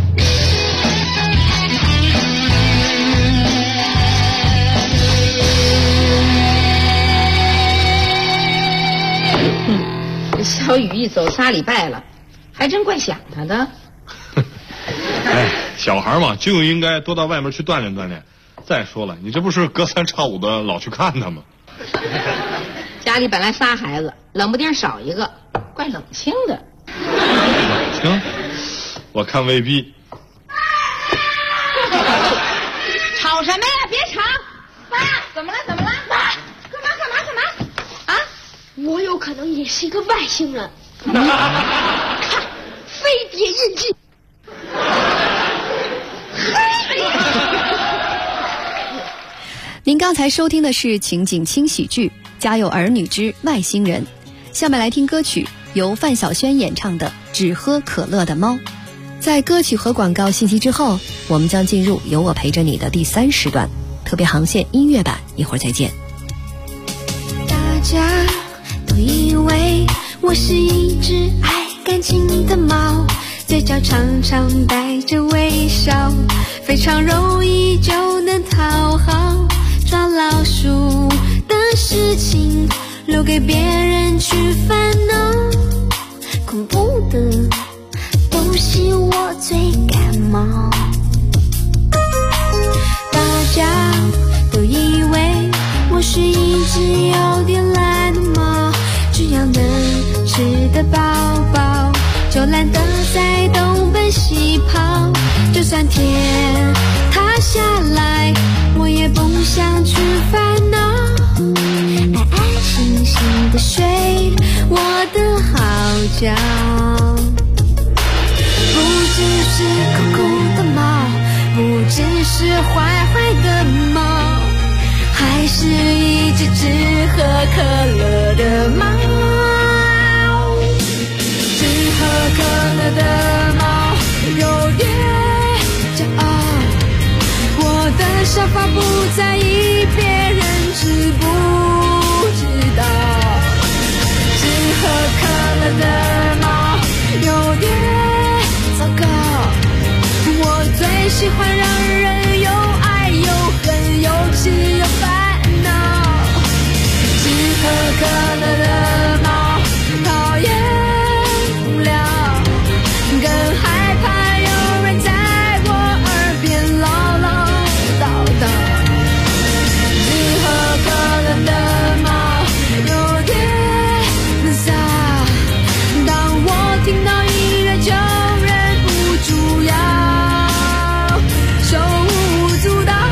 这小雨一走3礼拜了，还真怪想他的。 哎，小孩嘛，就应该多到外面去锻炼锻炼。再说了，你这不是隔3差5的老去看他吗？ 家里本来仨孩子，冷不丁少一个，怪冷清的。 冷清？我看未必。 吵什么呀？别吵！爸，怎么了？爸，干嘛？啊？ 我有可能也是一个外星人。看，飞碟印记。 您刚才收听的是情景轻喜剧《家有儿女之外星人》，下面来听歌曲，由范晓萱演唱的《只喝可乐的猫》。在歌曲和广告信息之后，我们将进入有我陪着你的第3时段，特别航线音乐版，一会儿再见。 大家都以为我是一只爱干净的猫，嘴角常常带着微笑，非常容易就能讨好，抓老鼠的事情留给别人去烦恼，恐怖的东西我最感冒。大家都以为我是一只有点懒的猫，只要能吃得饱饱，就懒得在东奔西跑，就算天塌下来我也不想去烦恼，安安心心的睡我的好觉。不只是酷酷的猫，不只是坏坏的猫，还是一只只喝可乐的猫。 喜欢让人又爱又恨，又气又烦恼。只喝可乐的猫，讨厌无聊，更害怕有人在我耳边唠唠叨叨。只喝可乐的猫有点傻，当我听到音乐就忍不住要手舞足蹈。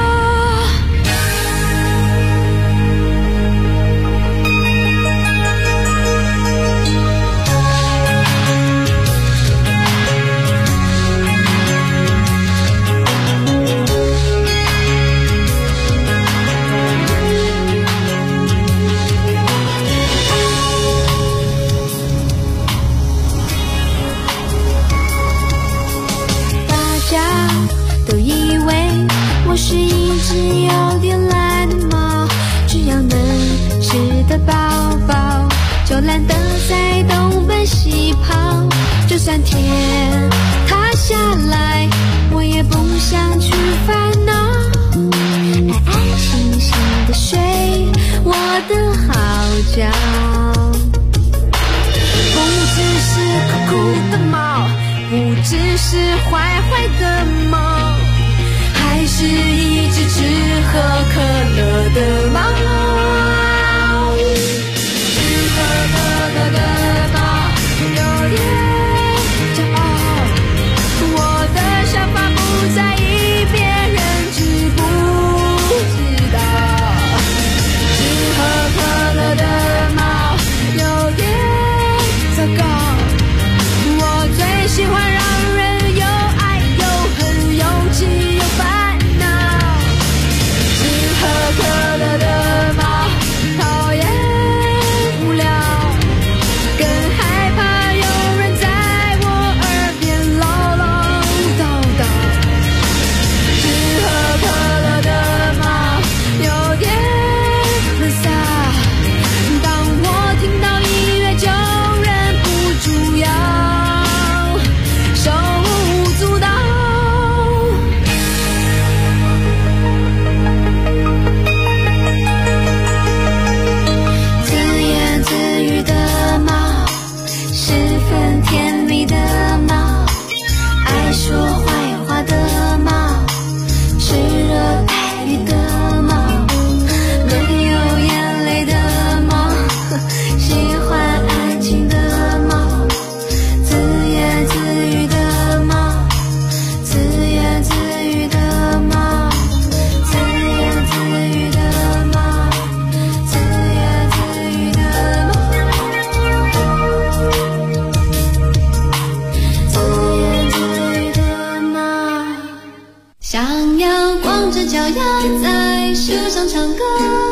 大家都以为我是一只有点懒的猫，只要能吃得饱饱，就懒得在东奔西跑。就算天塌下来，我也不想去烦恼，安安心心的睡我的好觉。不只是酷酷的猫，不只是坏坏的猫，还是一只只喝可乐的猫。只喝可乐的猫有点骄傲，我的想法不在意，别人知不知道。只喝可乐的猫有点糟糕，我最喜欢让人又爱又恨，又气又烦恼。只喝可乐的猫讨厌无聊，更害怕有人在我耳边唠唠叨叨。只喝可乐的猫有点傻，当我听到音乐就忍不住要手舞足蹈。自言自语的猫，十分甜蜜的猫，爱说坏话的猫，吃热带鱼的猫，没有眼泪的猫，喜欢安静的猫。自言自语的猫，自言自语的猫，自言自语的猫，自言自语的猫，自言自语的猫。想要光着脚丫在树上唱歌，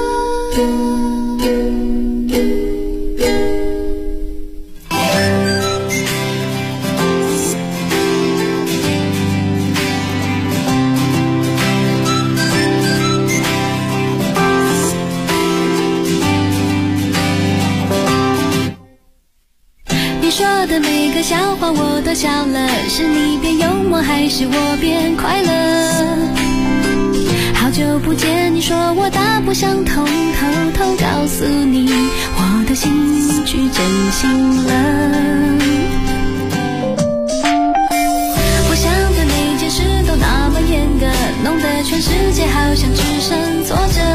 你说的每个笑话我都笑了，是你变幽默还是我变快乐？好久不见，你说我大不相同，偷偷告诉你我的心去真心了。我想的每件事都那么严格，弄得全世界好像只剩坐着。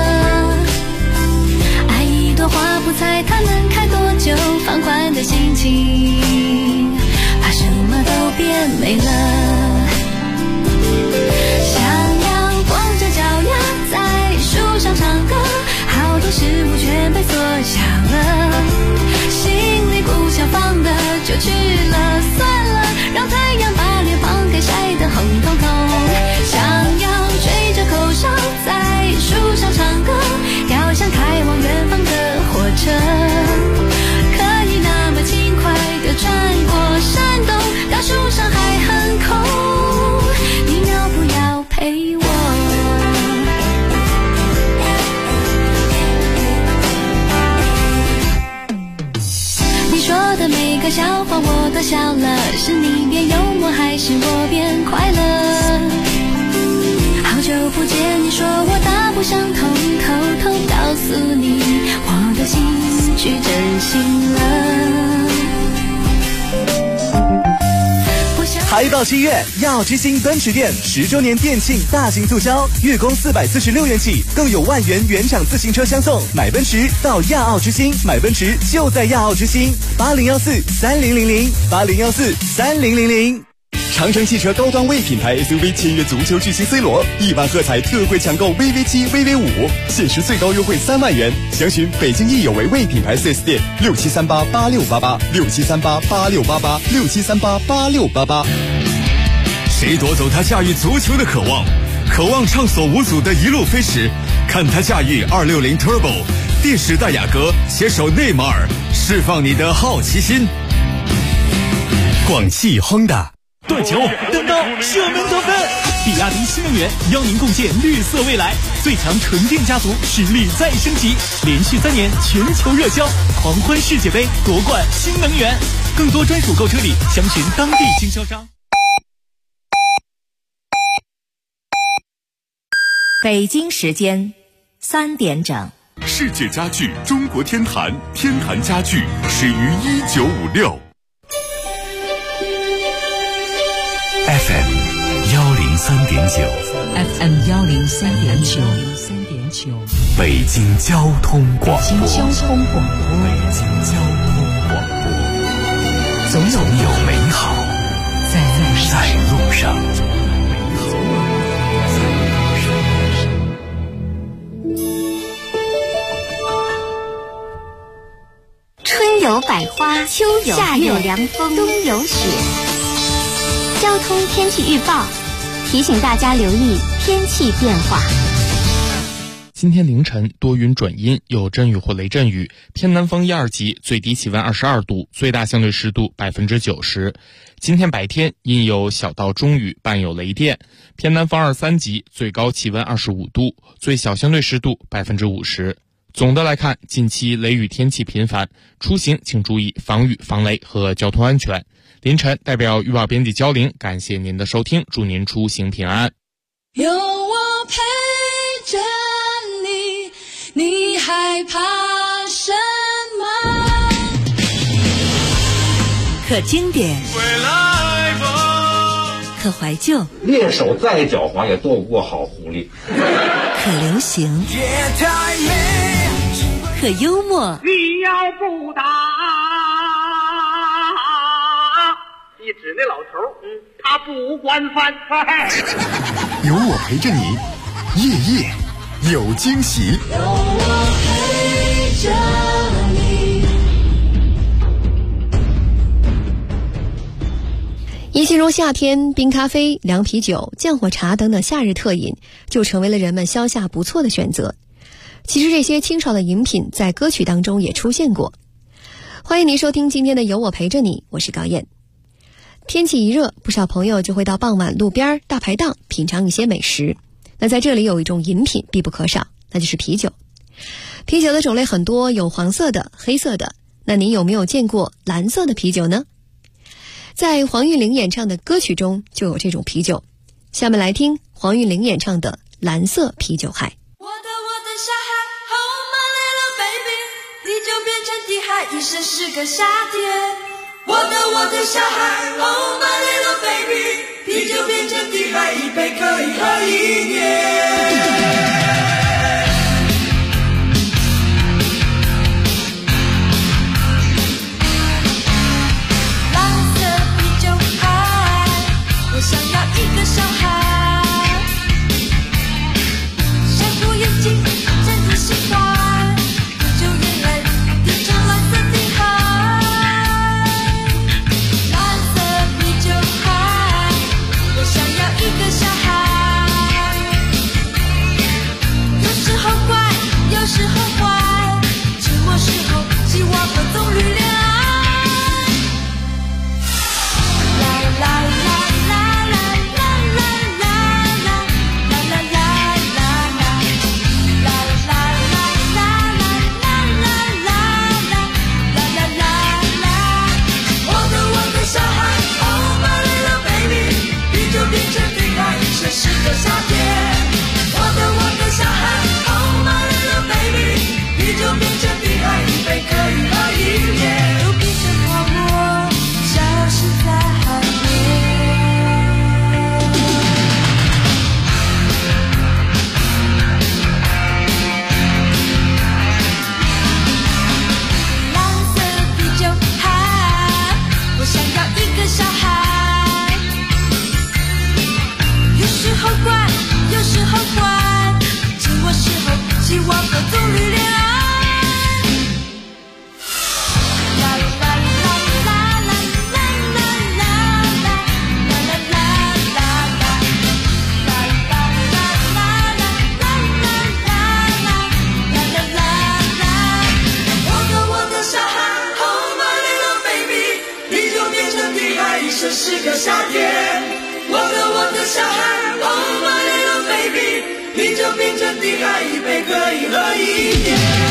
爱一朵花不猜它能开多久，放宽的心情怕什么都变没了。想要光着脚丫在树上唱歌，好多事物全被缩小了，心里不想放的就去了，算了，让太阳把脸庞给晒得红彤彤。想要吹着口哨在树上唱歌，要像开往远方的火车，可以那么轻快地穿过山洞，大树上还很空，你要不要陪我？你说的每个笑话我都笑了，是你变幽默还是我变快乐？ 去真心了。 还到7月，亚奥之星奔驰店10周年店庆大型促销，月供446元起，更有万元原厂自行车相送。买奔驰到亚奥之星，买奔驰就在亚奥之星，80143000，80143000。 长城汽车高端 V 品牌 SUV 签约足球巨星 C 罗，1万喝彩特惠抢购 VV7、VV5，限时最高优惠3万元。详询北京易有为 V 品牌 4S 店，67388688，67388688，67388688。 谁夺走他驾驭足球的渴望？渴望畅所无阻的一路飞驰，看他驾驭260 Turbo， 电时代雅阁携手内马尔，释放你的好奇心。 广汽 Honda。 断球、单刀、射门得分，比亚迪新能源邀您共建绿色未来，最强纯电家族实力再升级，连续3年全球热销，狂欢世界杯夺冠新能源，更多专属购车礼详询当地经销商。 北京时间3点整。 世界家具中国天坛，天坛家具始于1956。 FM 103.9 FM 103.9， 北京交通广播， 北京交通广播， 总有美好在路上。 春有百花，秋有夏有凉风，冬有雪。交通天气预报提醒大家留意天气变化。 今天凌晨多云转阴，有阵雨或雷阵雨，偏南风1、2级，最低气温22度，最大相对湿度90%。今天白天阴有小到中雨，伴有雷电，偏南风2、3级，最高气温25度，最小相对湿度50%。总的来看，近期雷雨天气频繁，出行请注意防雨防雷和交通安全。凌晨代表预报编辑焦玲，感谢您的收听，祝您出行平安。 有我陪着你，你害怕什么？ 可经典，可怀旧， 猎手再狡猾也斗不过好狐狸。 可流行，可幽默。 你要不打，一指那老头，他不惯犯。 有我陪着你，夜夜有惊喜。 有我陪着你。 一进入夏天，冰咖啡、凉啤酒、降火茶等等夏日特饮就成为了人们消夏不错的选择。其实这些清爽的饮品在歌曲当中也出现过。欢迎您收听今天的有我陪着你，我是高燕。天气一热，不少朋友就会到傍晚路边大排档品尝一些美食。那在这里有一种饮品必不可少，那就是啤酒。啤酒的种类很多，有黄色的、黑色的。那您有没有见过蓝色的啤酒呢？在黄韵玲演唱的歌曲中就有这种啤酒。下面来听黄韵玲演唱的《蓝色啤酒海》。 我的小孩 Oh my little baby， 啤酒变成地海，一生是个夏天。我的小孩 Oh my little baby， 啤酒变成地海，一杯可以喝1年。我想要一个小孩，闪过眼睛，真的喜欢，啤酒眼泪滴成蓝色的海，蓝色啤酒海。我想要一个小孩， 生是个夏天。我的小孩 Oh my little baby， 拼着拼着地海一杯可以喝一年。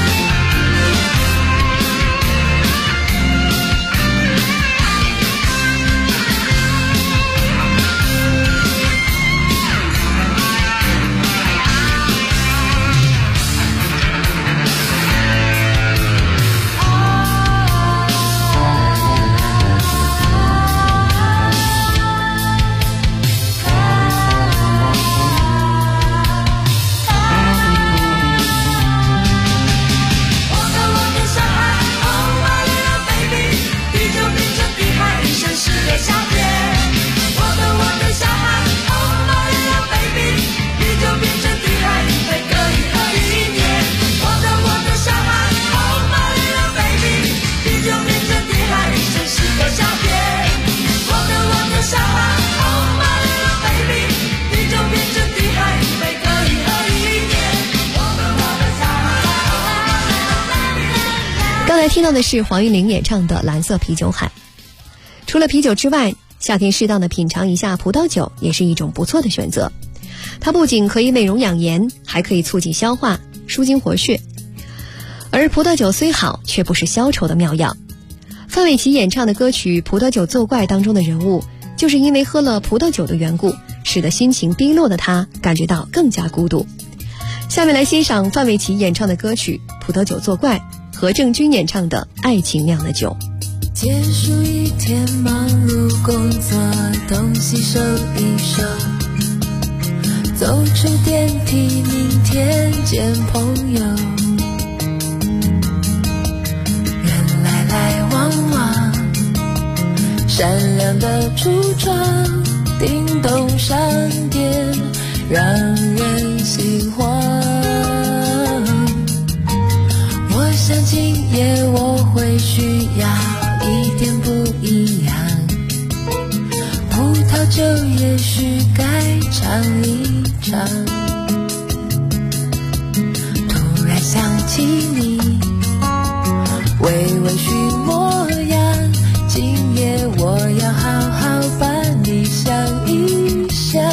刚才听到的是黄韵玲演唱的《蓝色啤酒海》。除了啤酒之外，夏天适当的品尝一下葡萄酒也是一种不错的选择。它不仅可以美容养颜，还可以促进消化、舒筋活血。而葡萄酒虽好，却不是消愁的妙药。范玮琪演唱的歌曲《葡萄酒作怪》当中的人物，就是因为喝了葡萄酒的缘故，使得心情低落的他感觉到更加孤独。下面来欣赏范玮琪演唱的歌曲《葡萄酒作怪》，何正军演唱的《爱情酿的酒》。 结束一天忙碌工作，东西收一收，走出电梯，明天见朋友。人来来往往，闪亮的橱窗，叮咚商店，让人心慌。我想今夜我会需要一点不一样，葡萄酒也许该尝一尝。突然想起你微微醺模样，今夜我要好好把你想一想。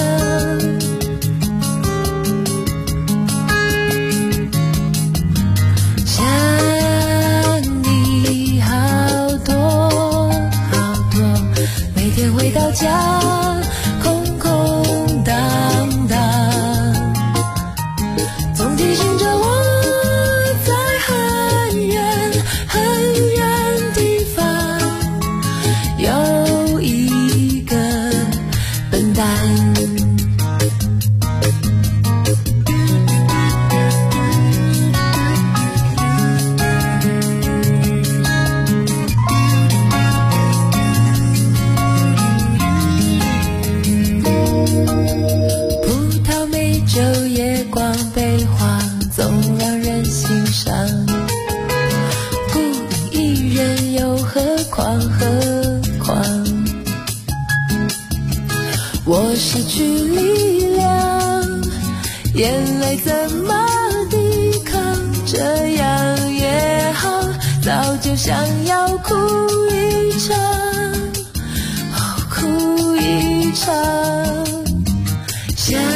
回到家空空荡荡，总提醒着我在很远很远地方有一个笨蛋。我失去力量，眼泪怎么抵抗？这样也好，早就想要哭一场，哭一场。想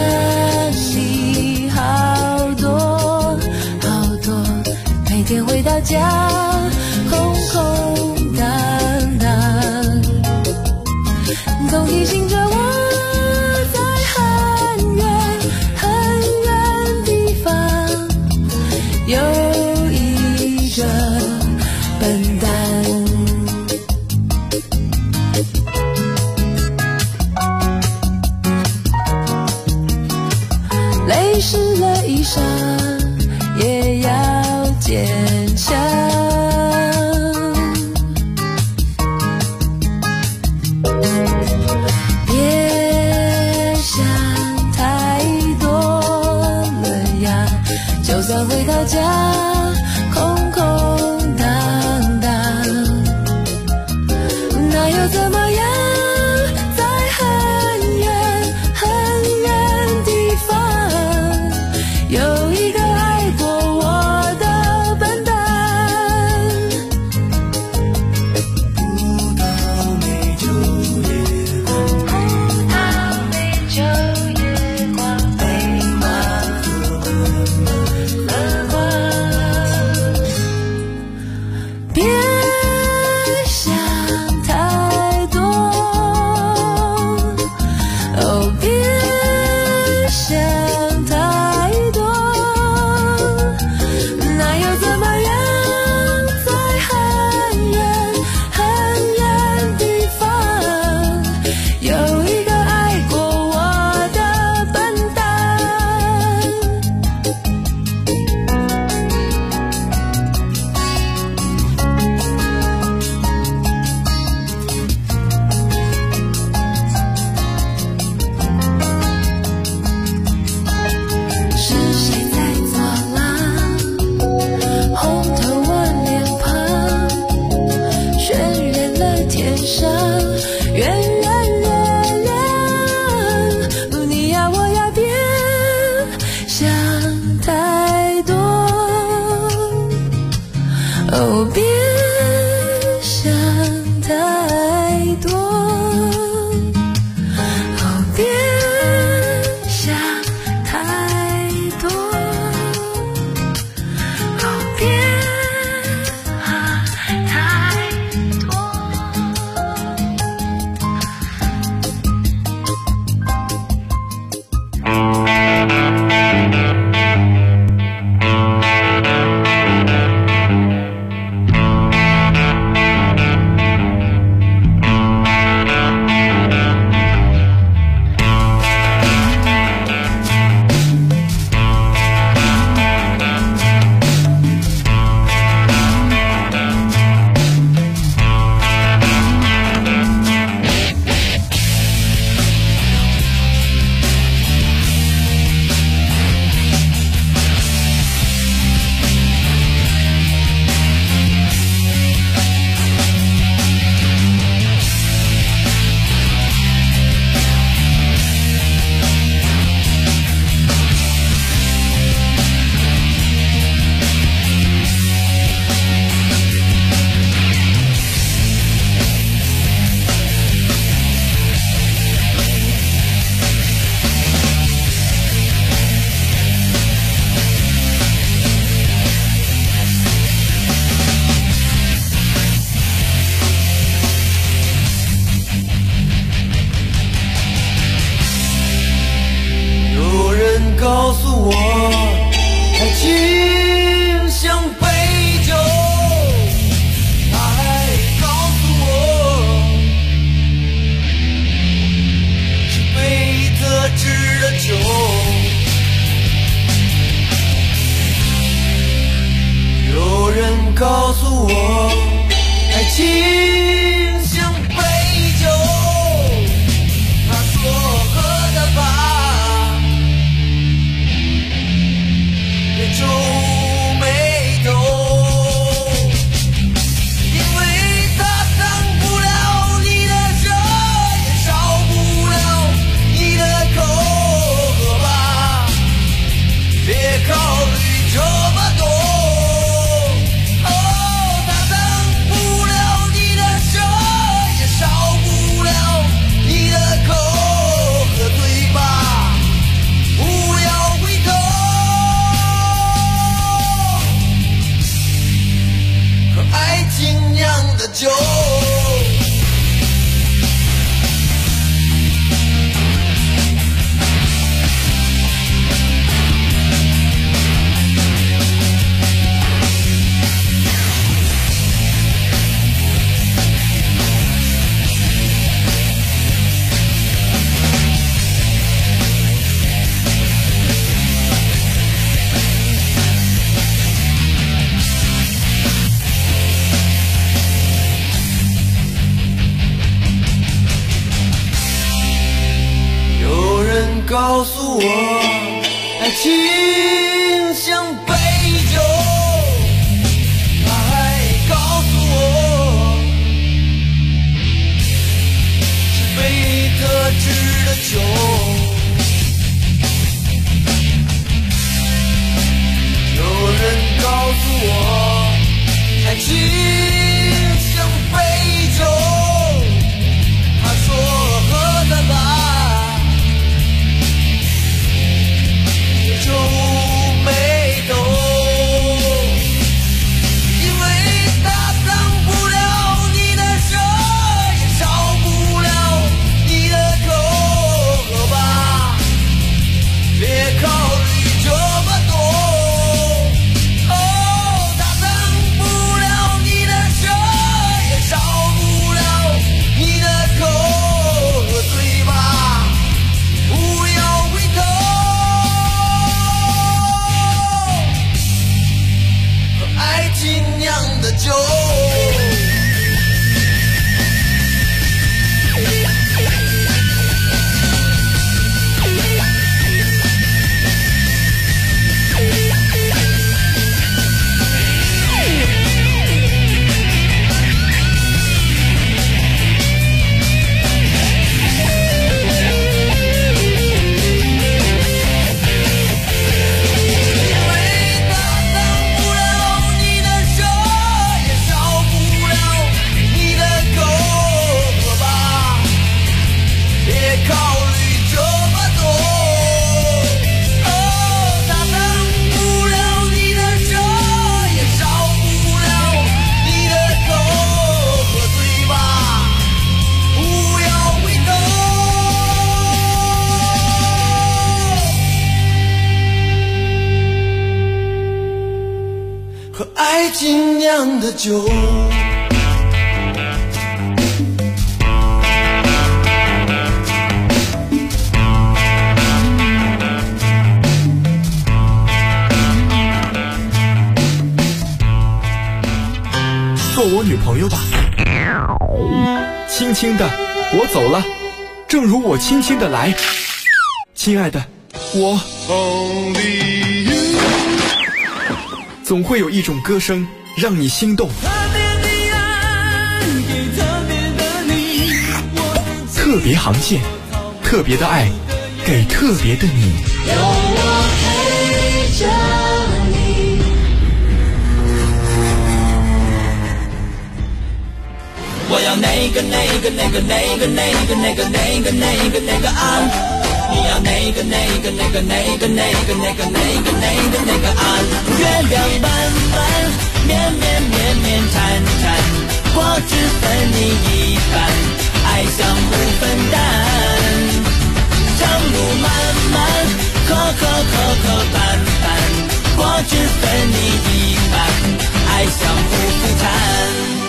你好多好多，每天回到家空空荡荡，总提醒着我在很远很远地方有一个笨蛋。泪湿了衣裳也要坚强，别想太多了呀，就算回到家空空荡荡，那又怎么样？在很远很远地方有一个爱过我的笨蛋。葡萄美酒圆圆月亮，你呀我呀别想太多，哦别想太多，哦别想太多，哦别太多。 有人告诉我，爱情像杯酒，他还告诉我，是被特制的酒。有人告诉我，爱情像杯酒，他说喝的吧，别皱眉头，因为它挡不了你的热，也烧不了你的口，喝吧，别考虑这么多。哦，它挡不了你的热，也烧不了你的口，喝醉吧，不要回头。和爱情酿的酒。有人告诉我，爱情像杯酒，他还告诉我，是被特制的酒。有人告诉我，爱情像杯酒，他说喝的吧，别皱眉头，因为它挡不了你的热，也烧不了你的口，喝吧，别考虑这么多。哦，它挡不了你的爱情酿的酒。 做我女朋友吧。轻轻的，我走了，正如我轻轻的来。亲爱的，我总会有一种歌声让你心动。特别航线，特别的爱，给特别的你。 有我陪着你。我要那个啊！你要那个啊！月亮弯弯，绵缠缠，我只分你一半，爱相互分担。长路漫漫，磕绊绊，我只分你一半，爱相互扶搀。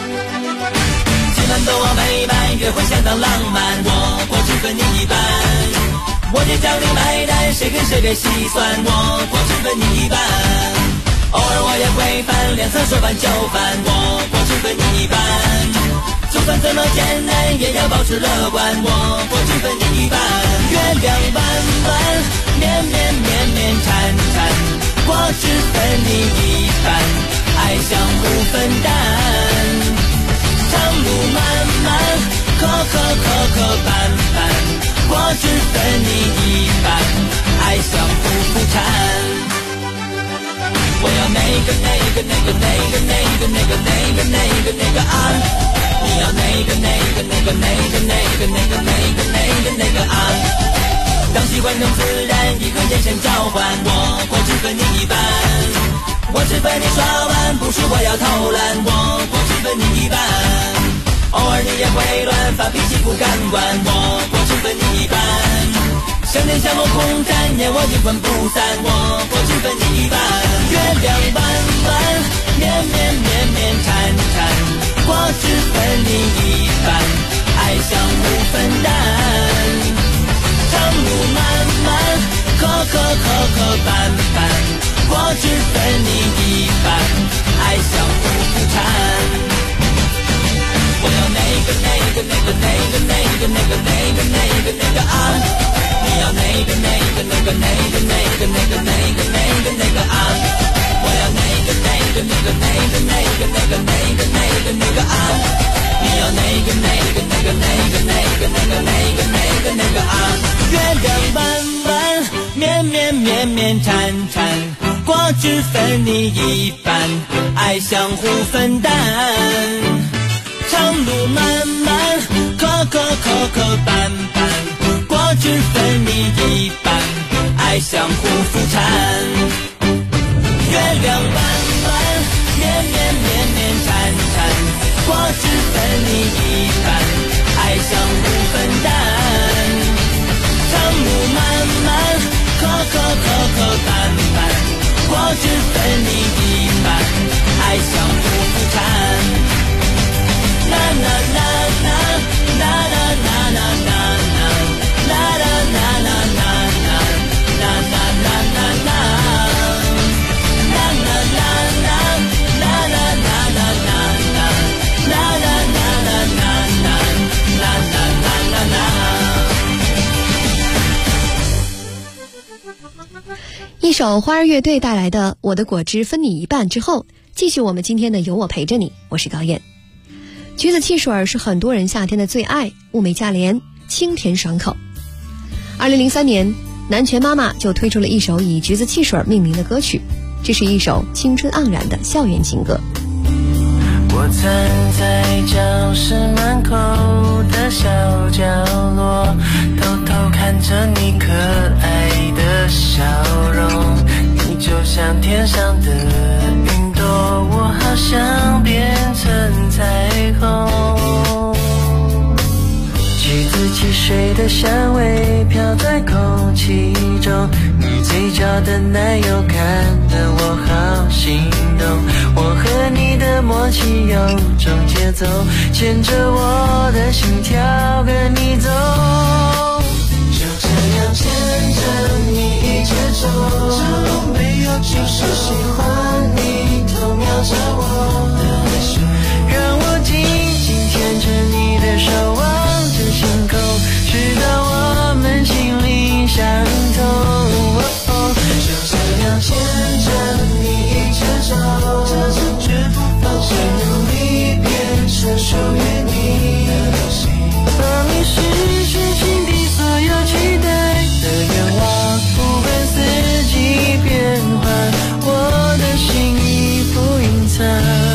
都往美满，约会相当浪漫，我只分你一半。我也叫你买单，谁跟谁别细算，我只分你一半。偶尔我也会翻两侧说翻就翻，我只分你一半。就算怎么艰难，也要保持乐观，我只分你一半。月亮弯弯，绵缠缠，我只分你一半，爱相互分担。长路漫漫，磕绊绊，我只分你一半，爱相互扶搀。我要那个啊！你要那个啊！当习惯成自然，一个眼神交换，我只分你一半。我只分你刷碗，不是我要偷懒，我只分你一半。偶尔你也会乱发脾气不敢管，我只分你一半。相见相谋空战，念我阴魂不散，我只分你一半。月亮弯弯，绵缠缠，我只分你一半，爱相互分担。长路漫漫，磕绊绊，我只分你一半，爱相互扶搀。我要那个啊！你要那个啊！我要那个啊！你要那个啊！月亮弯弯，绵缠缠，我只分你一半，爱相互分担。长路漫漫，磕绊绊，我只分你一半，爱相互扶搀。月亮弯弯，绵缠缠，我只分你一半，爱相互分担。长路漫漫，磕绊绊，我只分你一半，爱相互扶搀。啦啦啦啦啦啦啦啦啦啦啦啦啦一首花儿乐队带来的《我的果汁分你一半》之后，继续我们今天的有我陪着你，我是高燕。橘子汽水是很多人夏天的最爱，物美价廉，清甜爽口。2003年，南拳妈妈就推出了一首以橘子汽水命名的歌曲，这是一首青春盎然的校园情歌。 我站在教室门口的小角落，偷偷看着你可爱的笑容，你就像天上的云朵，我好想变成彩虹。橘子汽水水的香味飘在空气中，你嘴角的奶油看得我好心动。我和你的默契有种节奏，牵着我的心跳跟你走。就这样牵着你一直走，这没有就是喜欢你，偷瞄着我的手，让我紧紧牵着你的手，望着星空，直到我们心灵相通。就这样牵着你一直走，这次绝不放弃，努力变成属于你的心，帮你实现心底所有期待的愿望，不管四季变换，我的心意不隐藏。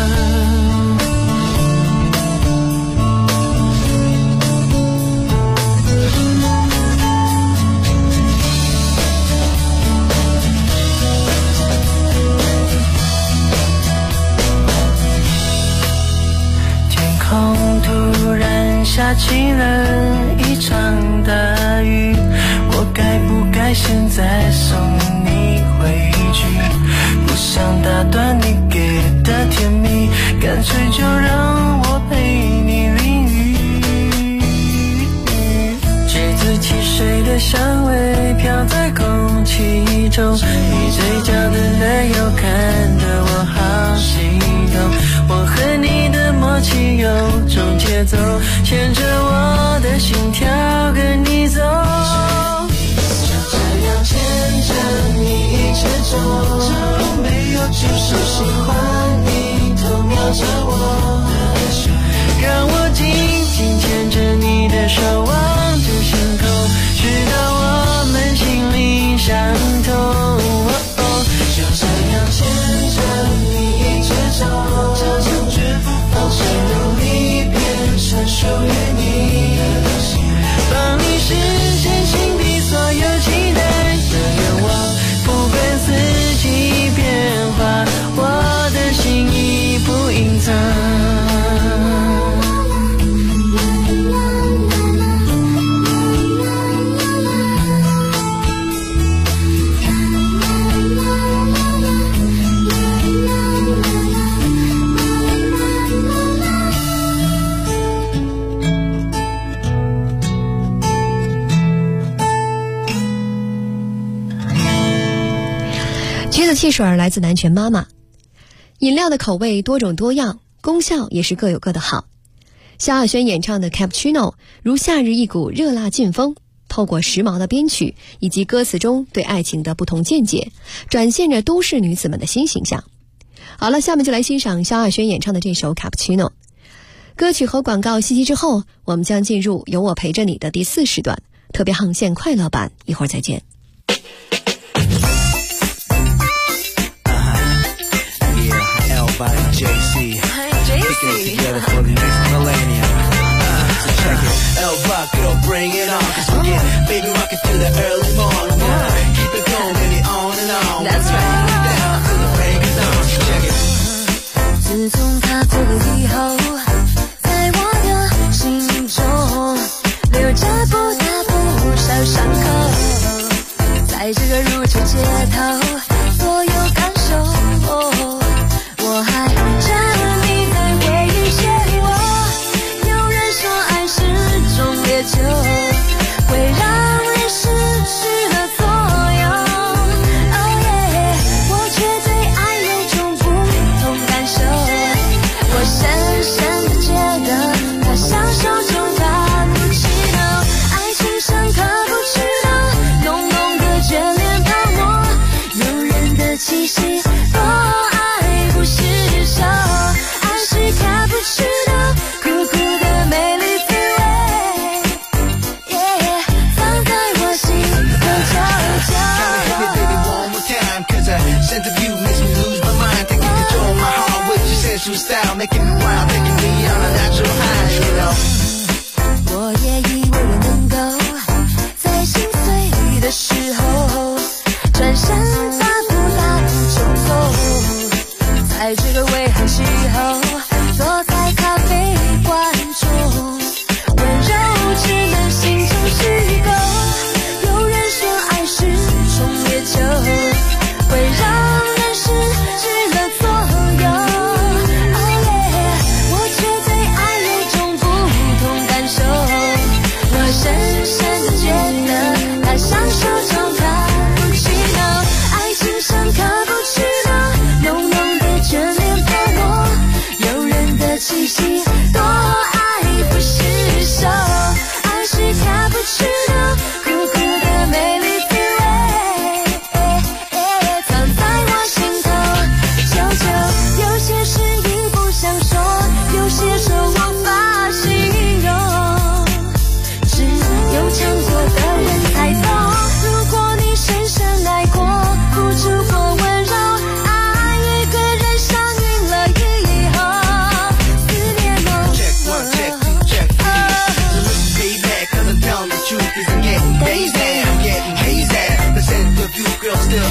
下起了一场大雨，我该不该现在送你回去？不想打断你给的甜蜜，干脆就让我陪你淋雨。橘子汽水的香味飘在空气中，你嘴角的奶油看得我好心动。我和你的默契有种节奏，牵着我的心跳跟你走。就这样牵着你一直走，这没有就是喜欢你，偷瞄着我的手，让我紧紧牵着你的手，望着星空，直到我们心灵相通。就这样牵着你一直走，这次绝不放弃，努力变成属于你的心，帮你实现心底所有期待的愿望，不管四季变化，我的心意不隐藏。 橘子汽水来自南拳妈妈。饮料的口味多种多样，功效也是各有各的好。萧亚轩演唱的 Cappuccino 如夏日一股热辣劲风，透过时髦的编曲以及歌词中对爱情的不同见解，展现着都市女子们的新形象。好了，下面就来欣赏萧亚轩演唱的这首 Cappuccino。 歌曲和广告信息之后，我们将进入有我陪着你的第4时段特别航线快乐版，一会儿再见。 By JC, picking it together for the next millennium. So check it, El Vaquero, bring it on, 'cause we get baby rockin' through the early morning. Keep it going, baby, on and on. That's right, down to the break of dawn. So check it. 自从他走了以后，在我的心中留着不大不小伤口，在这个如旧街头，所有感受。我还着你在回忆漩涡，有人说爱是种烈酒，会让人失去了作用。Oh yeah， 我却对爱有种不同感受，我深深地觉得它像手中卡布奇诺，爱情像卡布奇诺，浓浓的眷恋泡沫，诱人的气息。 Style making me wild, taking me on a natural high, you know. 我也以为我能够在心碎的时候转身大步大步冲锋，在这个微寒气候，坐在咖啡馆中，温柔只能形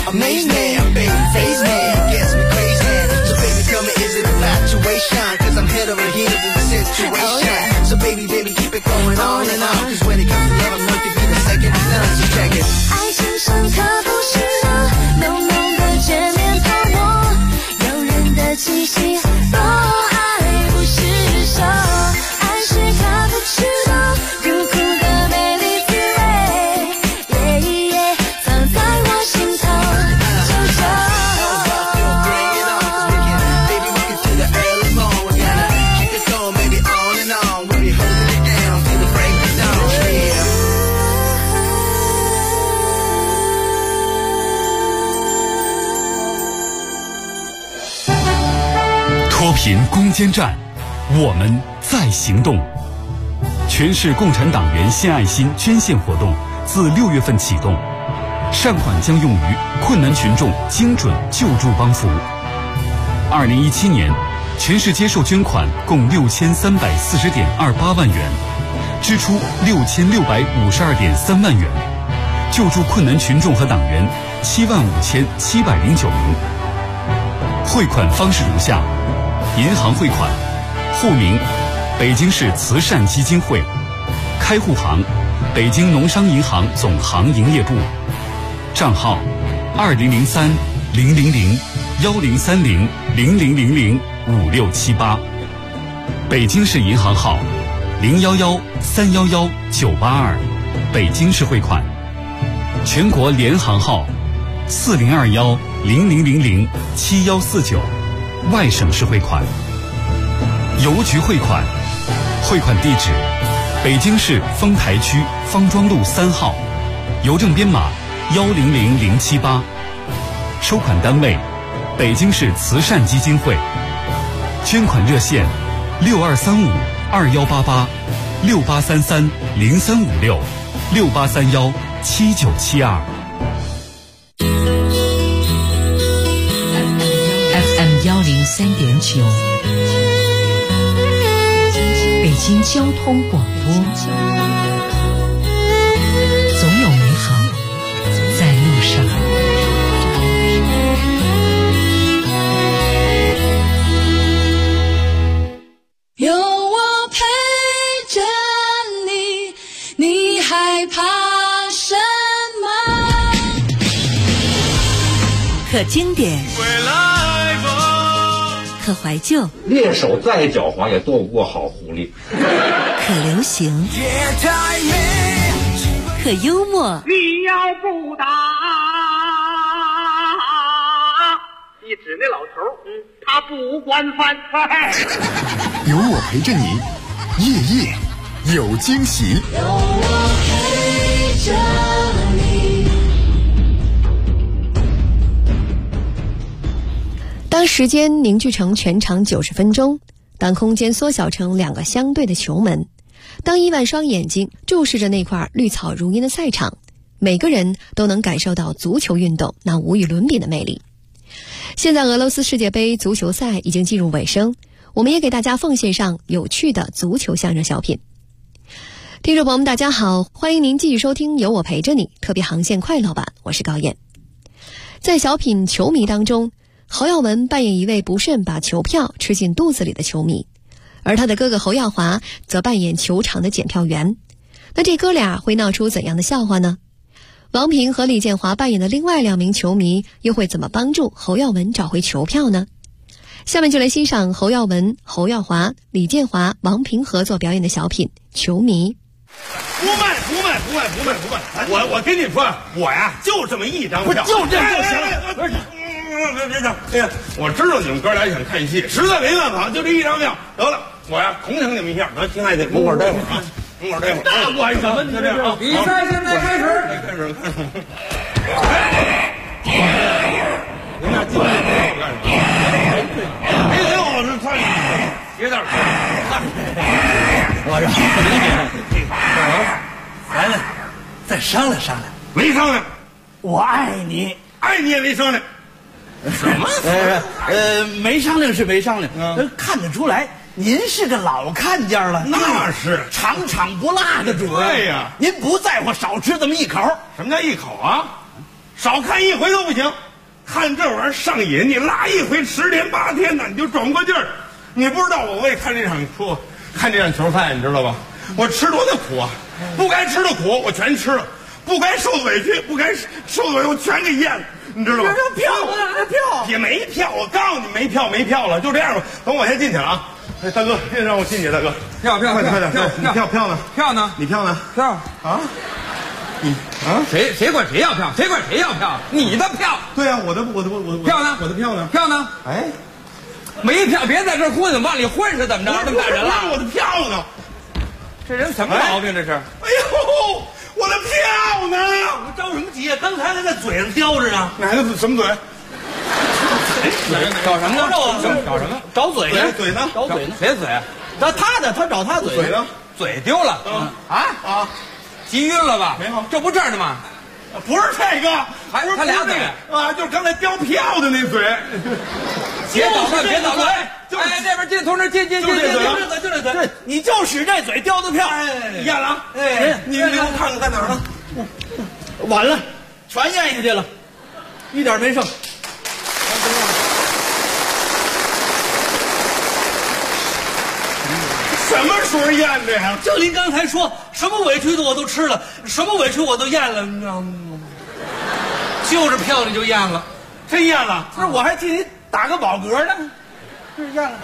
amaze me. Baby, face me, gets me crazy. So baby, tell me, is it infatuation? Cause I'm head over heels in the situation. So baby, keep it going on and on. Cause when it comes to love, I'm known to be the second to none. So check it. 爱情深刻不是热，浓浓的见面泡沫，诱人的气息，多爱不释手。爱是卡布奇诺，苦苦的美丽滋味，藏在我心头，久久。 Baby, we can do the early morn. We gotta keep it going, maybe on and on. We'll be holding it down till the break of dawn. Yeah. 脱贫攻坚战，我们在行动。全市共产党员献爱心捐献活动自6月份启动，善款将用于困难群众精准救助帮扶。2017年，全市接受捐款共6340.28万元，支出6652.3万元，救助困难群众和党员75709名。汇款方式如下：银行汇款，户名北京市慈善基金会，开户行北京农商银行总行营业部，账号2030103010005678，北京市银行号011311982，北京市汇款，全国联行号402100007149，外省市汇款。邮局汇款，汇款地址北京市丰台区方庄路3号，邮政编码100078，收款单位北京市慈善基金会，捐款热线6235-2888-6833-0356-6831-7972。 FM103.9，北京交通广播，总有美好在路上。 有我陪着你，你害怕什么？ 可经典，可怀旧， 猎手再狡猾也斗不过好狐狸。 可流行，可幽默。 你要不打，一指那老头，他不惯犯。 有我陪着你，夜夜有惊喜。 有我陪着你。 当时间凝聚成全长90分钟，当空间缩小成2个相对的球门，当亿万双眼睛注视着那块绿草如茵的赛场，每个人都能感受到足球运动那无与伦比的魅力。现在俄罗斯世界杯足球赛已经进入尾声，我们也给大家奉献上有趣的足球相声小品。听众朋友们大家好，欢迎您继续收听有我陪着你特别航线快乐版，我是高燕。在小品球迷当中，侯耀文扮演一位不慎把球票吃进肚子里的球迷，而他的哥哥侯耀华则扮演球场的检票员。那这哥俩会闹出怎样的笑话呢？王平和李建华扮演的另外2名球迷又会怎么帮助侯耀文找回球票呢？下面就来欣赏侯耀文、侯耀华、李建华、王平合作表演的小品《球迷》。 不卖！我跟你说，我呀就这么一张票，就这就行了。别这，哎呀，我知道你们哥俩想看戏，实在没办法，就这一张票，得了，我呀同情你们一下，亲爱的，门口待会儿啊，门口待会儿。那管什么？就这样啊！比赛现在开始。您俩进来干什么？没给我这穿别点我说，咱们再商量商量。 没商量， 我爱你， 爱你也没商量。什么？ 没商量是没商量，看得出来您是个老看家了。 那是场场不落的主。 对呀， 您不在乎少吃这么一口。 什么叫一口啊？ 少看一回都不行。看这玩意儿上瘾，你拉一回10天8天的，你就转不过劲儿。你不知道我为看这场球赛，你知道吧？我吃多大苦啊！不该吃的苦我全吃了，不该受的委屈，不该受的委屈我全给咽了，你知道吧？ 这票啊，票也没票，我告诉你没票了，就这样吧。等我先进去了啊！哎，大哥，别让我进去，大哥。 快点， 你票呢？ 票呢？ 你票呢？ 票啊？你啊？ 谁管谁要票？谁管谁要票？你的票。 对啊，我的票呢？ 我的票呢？ 票呢？ 哎， 没票，别在这混，往里混是怎么着？这么打人了？ 我的票呢？ 这人什么毛病？这是？ 哎呦，我的票呢？ 我着什么急啊？刚才还在嘴上叼着呢。 哪个什么嘴？ 找什么呢？找什么？ 找嘴呢？ 嘴呢？ 找嘴呢？ 谁的嘴？ 他找他嘴呢？ 嘴丢了。啊！急晕了吧？ 没有， 这不这儿的吗？ 不是这个， 还他俩嘴啊，就是刚才叼票的那嘴。 别捣乱！哎，这边进，同志进！ 就这嘴， 对，你就使这嘴叼的票， 咽了。 哎， 你给我看看在哪儿呢？ 完了，全咽下去了，一点没剩。 什么时候咽的呀？ 就您刚才说什么委屈的我都吃了，什么委屈我都咽了，你知道吗？ 就是票你就咽了， 真咽了。 不是，我还替你打个饱嗝呢，这咽了。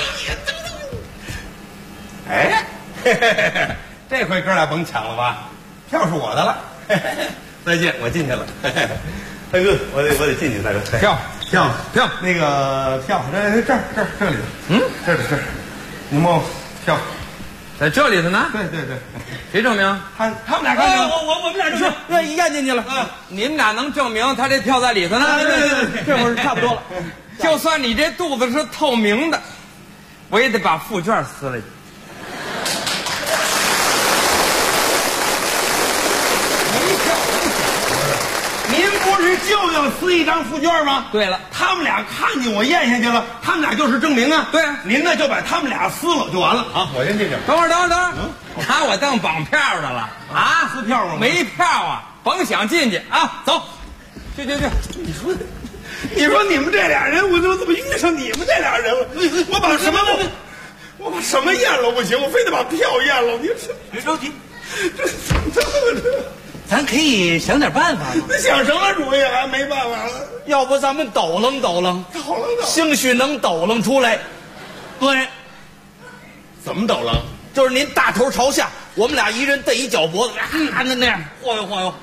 哎呀，哎，这回哥俩甭抢了吧，票是我的了。再见，我进去了。大哥，我得进去，大哥。票，那个票这里。这里，你摸票， 在这里头呢。 对， 谁证明？ 他们俩看见了。 我们俩证明，愿意咽进去了。 你们俩能证明他这票在里头呢？ 对，这会儿差不多了。 就算你这肚子是透明的，我也得把副卷撕了去。 您不是就要撕一张副卷吗？ 对了， 他们俩看见我咽下去了，他们俩就是证明啊。 对， 您呢就把他们俩撕了就完了啊！我先进去。 等会儿，拿我当绑票的了啊？ 撕票吗？ 没票啊，甭想进去啊！走，去。 你说你们这俩人，我怎么遇上你们这俩人了？我把什么咽了不行，我非得把票咽了。你别着急，咱可以想点办法嘛。 想什么主意还没办法了？ 要不咱们抖楞，兴许能抖楞出来。对， 怎么抖楞？ 就是您大头朝下，我们俩一人蹬一脚脖子，那样晃悠。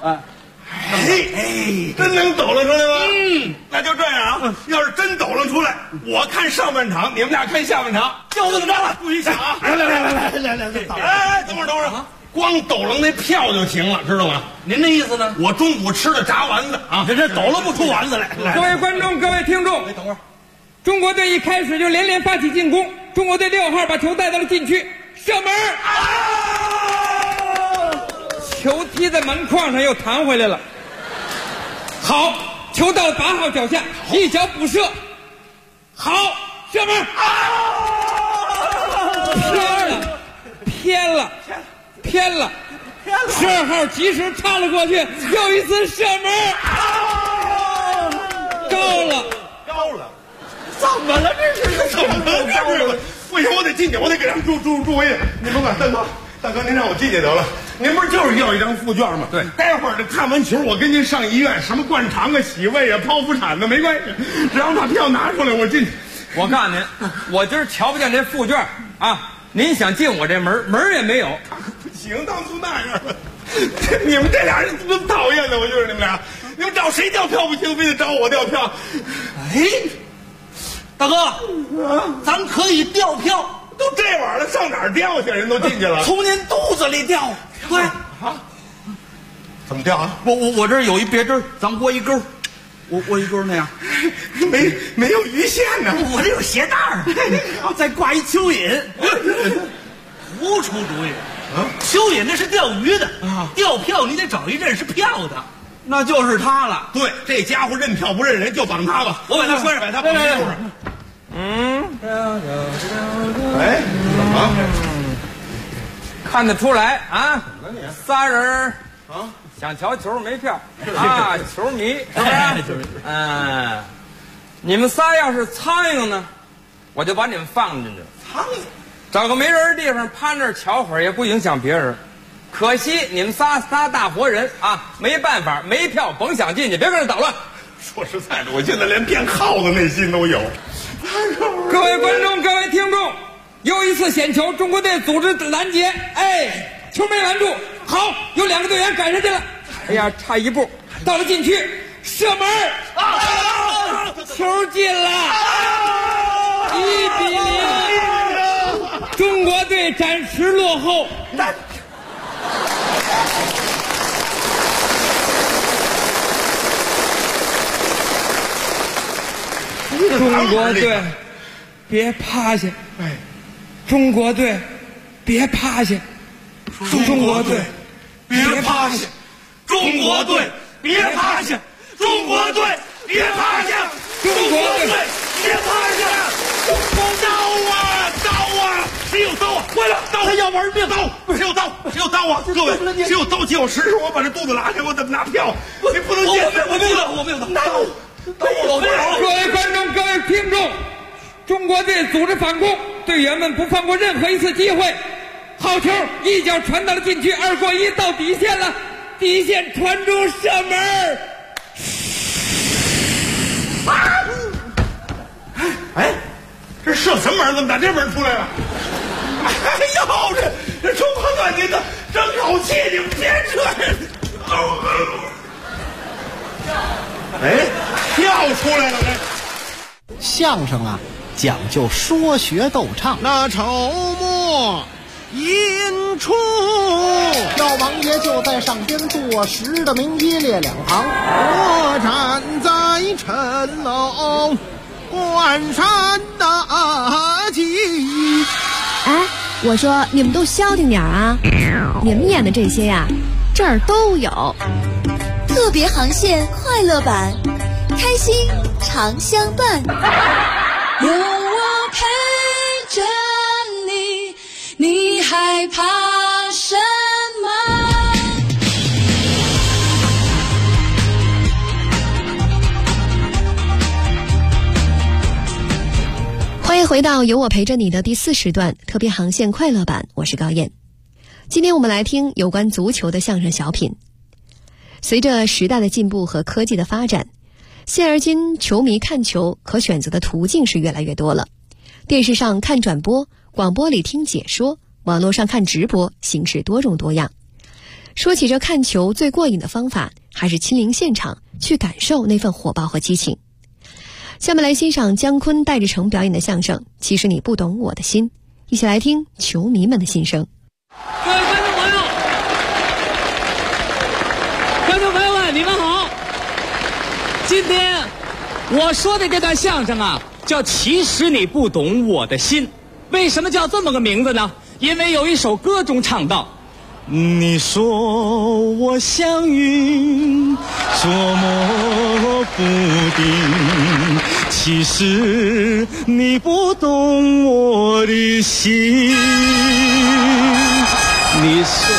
真能抖楞出来吗？那就这样啊。要是真抖楞出来，我看上半场，你们俩看下半场， 就这么着了。 不许抢啊！来，等会儿，光抖楞那票就行了，知道吗？ 您的意思呢？ 我中午吃的炸丸子啊， 这抖楞不出丸子来。 各位观众，各位听众， 等会儿， 中国队一开始就连发起进攻，中国队6号把球带到了禁区，射门，球踢在门框上又弹回来了。好，球到了8号脚下，一脚补射，好，射门，偏了，12号及时插了过去，又一次射门，高了， 怎么了？这是怎么了？为什么我得进去？我得给他们助威。你甭管，大哥，您让我进去得了。您不是就是要一张副卷吗？ 对， 待会儿这看完球，我跟您上医院，什么灌肠啊、洗胃啊、剖腹产的没关系，只要把票拿出来，我进去。 我告诉您，我今儿瞧不见这副卷啊！您想进我这门也没有。 不行，当初那样了。你们这俩人怎么讨厌的？我就是你们俩，你们找谁调票不行，非得找我调票。 哎，大哥，咱可以调票。 都这晚了，上哪儿调去？人都进去了， 从您肚子里调。对啊，怎么调啊？ 我这儿有一别针，咱窝一钩，窝一钩那样， 没有鱼线呢。 我这有鞋带儿，再挂一蚯蚓。胡出主意！蚯蚓那是钓鱼的啊，调票你得找一认识票的，那就是他了。 对，这家伙认票不认人，就绑他吧。 我把他拴上， 把他绑上。哎，怎么？ 看得出来啊，仨人啊，想瞧球没票啊，球迷是不是？你们仨要是苍蝇呢，我就把你们放进去。 苍蝇， 找个没人的地方趴那儿瞧会儿，也不影响别人。可惜你们仨大活人啊，没办法，没票甭想进去，别跟着捣乱。 说实在的，我现在连变耗子内心都有。 各位观众，各位听众，又一次险球，中国队组织拦截，球没拦住，好，有2个队员赶上去了，哎呀，差一步，到了禁区，射门，球进了，1-0，中国队暂时落后。中国队，别趴下！中国队，别趴下！中国队，别趴下！ 中国队，别趴下！中国队，别趴下！中国队，别趴下！刀啊！刀啊！谁有刀啊？坏了！刀！他要玩命！刀！谁有刀？谁有刀啊？各位，谁有刀借我试试？我把这肚子拉开，我怎么拿票？你不能借！我没有刀！ 各位观众，各位听众，中国队组织反攻，队员们不放过任何一次机会。好球，一脚传到了禁区，2过1到底线了，底线传中射门。 这射什么门？怎么打这门出来了？哎呦，这中国队，你的争口气，你们别这样。跳出来了！ 相声啊，讲究说学逗唱。 那筹末引出， 老王爷就在上边坐实的名一列2行。 我站在城楼关山大吉。 我说你们都消停点啊！你们演的这些呀，这儿都有。 特别航线快乐版，开心常相伴。 有我陪着你，你害怕什么？ 欢迎回到有我陪着你的第4时段特别航线快乐版，我是高燕。今天我们来听有关足球的相声小品。随着时代的进步和科技的发展，现而今球迷看球可选择的途径是越来越多了。电视上看转播，广播里听解说，网络上看直播，形式多种多样。说起这看球最过瘾的方法，还是亲临现场去感受那份火爆和激情。下面来欣赏姜昆、戴志诚表演的相声《其实你不懂我的心》，一起来听球迷们的心声。 各位观众朋友，你们好。今天我说的这段相声啊，叫其实你不懂我的心。为什么叫这么个名字呢？因为有一首歌中唱到，你说我像云捉摸不定，其实你不懂我的心。你说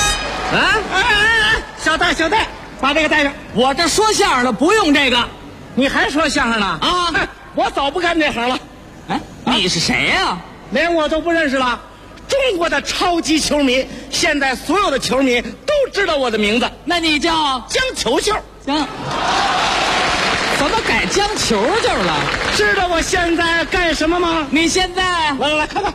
小戴，把这个带上。我这说相声的不用这个。你还说相声呢？啊，我早不干这行了。你是谁呀？连我都不认识了。中国的超级球迷，现在所有的球迷都知道我的名字。那你叫江球秀。怎么改江球球了？知道我现在干什么吗？你现在来看看，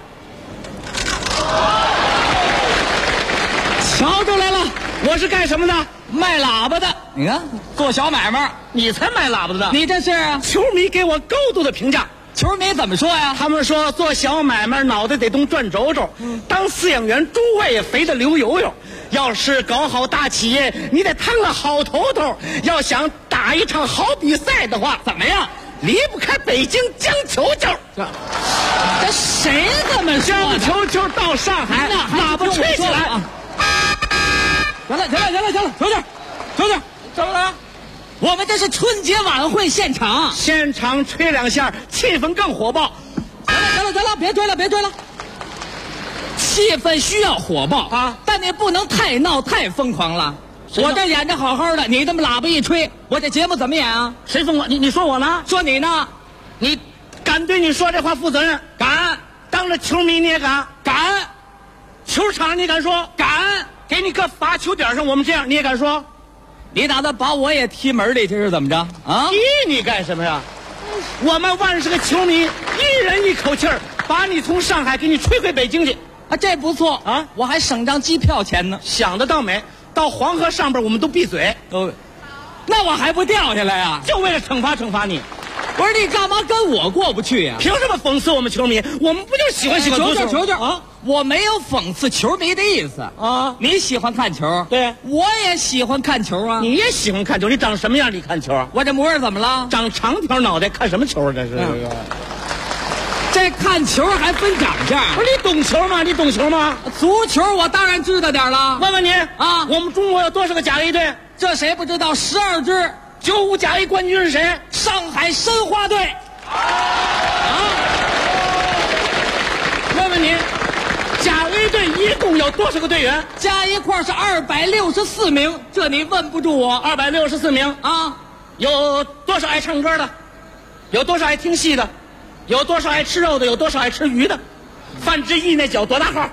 瞧出来了，我是干什么的？卖喇叭的。你看，做小买卖。你才卖喇叭的。你这是球迷给我高度的评价。球迷怎么说呀？他们说做小买卖脑袋得动转轴轴，当饲养员猪胃也肥得流油油。要是搞好大企业，你得摊个好头头。要想打一场好比赛的话，怎么样？离不开北京江球球。这谁这么说的？江球球到上海，喇叭吹起来。行了，球球，怎么了？我们这是春节晚会现场，现场吹2下，气氛更火爆。行了，别追了。气氛需要火爆啊，但你不能太闹太疯狂了。 我这演的好好的，你这么喇叭一吹，我这节目怎么演啊？ 谁说我？你说我呢？ 说你呢？ 你敢对你说这话负责任？ 敢。 当着球迷你也敢？ 敢。 球场你敢说？ 敢。 给你搁罚球点上，我们这样你也敢说？ 你打算把我也踢门里去是怎么着？啊？ 踢你干什么呀？我们万是个球迷，一人一口气儿把你从上海给你吹回北京去。 啊，这不错啊！我还省张机票钱呢。 想得到美！到黄河上边我们都闭嘴。 那我还不掉下来呀？ 就为了惩罚你。 不是你干嘛跟我过不去呀？ 凭什么讽刺我们球迷？我们不就喜欢足球啊？我没有讽刺球迷的意思啊！你喜欢看球， 对， 我也喜欢看球啊！ 你也喜欢看球，你长什么样？你看球？ 我这模样怎么了？ 长长条脑袋，看什么球？这是这看球还分长相？ 不是你懂球吗？你懂球吗？ 足球我当然知道点了。 问问你啊，我们中国有多少个甲 A 队？ 这谁不知道？12支。 95甲 A 冠军是谁？ 上海申花队。 问问你，甲 A 队一共有多少个队员？ 加一块是264名，这你问不住我。 264名啊，有多少爱唱歌的？有多少爱听戏的？有多少爱吃肉的？有多少爱吃鱼的？范志毅那脚多大号？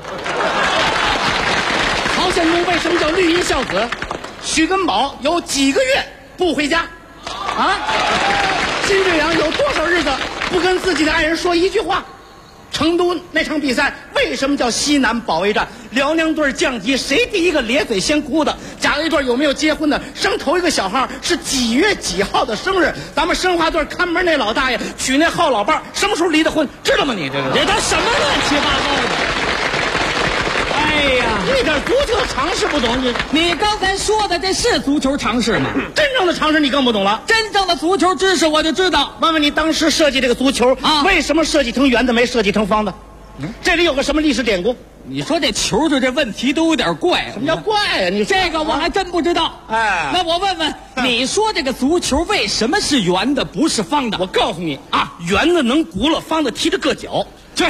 曹宪东为什么叫绿衣孝子？徐根宝有几个月不回家？啊？金瑞阳有多少日子不跟自己的爱人说一句话？成都那场比赛为什么叫西南保卫战？辽宁队降级，谁第一个咧嘴先哭的？甲 A 队有没有结婚的？生头一个小孩是几月几号的生日？咱们申花队看门那老大爷娶那好老伴什么时候离的婚？知道吗？你这个这都什么乱七八糟的？哎呀， 一点足球常识不懂你刚才说的这是足球常识吗？ 真正的常识你更不懂了。 真正的足球知识我就知道。 问问你当时设计这个足球啊，为什么设计成圆的没设计成方的？这里有个什么历史典故？ 你说这球就这问题都有点怪。 什么叫怪呀？你这个我还真不知道。 哎， 那我问问，你说这个足球为什么是圆的不是方的？ 我告诉你啊，圆的能轱辘，方的踢着硌脚。 对。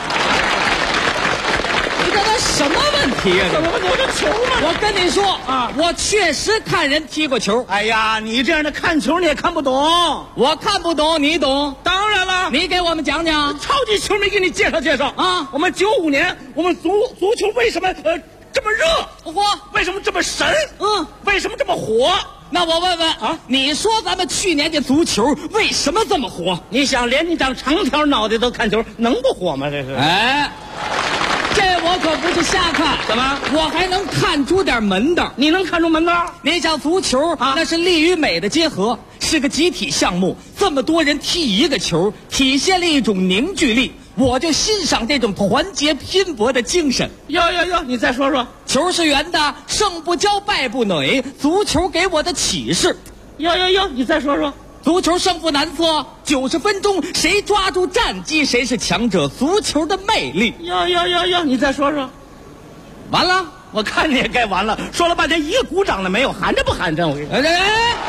这什么问题呀？ 怎么问题？我这球嘛。 我跟你说啊，我确实看人踢过球。 哎呀，你这样的看球你也看不懂。 我看不懂，你懂？ 当然了， 你给我们讲讲。 超级球迷给你介绍介绍啊。我们95年，我们足球为什么这么热？ 火？ 为什么这么神？为什么这么火？ 那我问问啊，你说咱们去年的足球为什么这么火？ 你想，连你长长条脑袋都看球，能不火吗？这是。 哎。这我可不是瞎看， 怎么？ 我还能看出点门道。 你能看出门道？ 你想足球啊，那是力与美的结合，是个集体项目。这么多人踢一个球，体现了一种凝聚力。我就欣赏这种团结拼搏的精神。 哟，你再说说。 球是圆的，胜不骄，败不馁。足球给我的启示。 哟，你再说说。 足球胜负难测，90分钟谁抓住战机谁是强者。足球的魅力。 哟，你再说说。 完了， 我看你也该完了。说了半天一个鼓掌的没有，含着不含着？我跟你说， 你说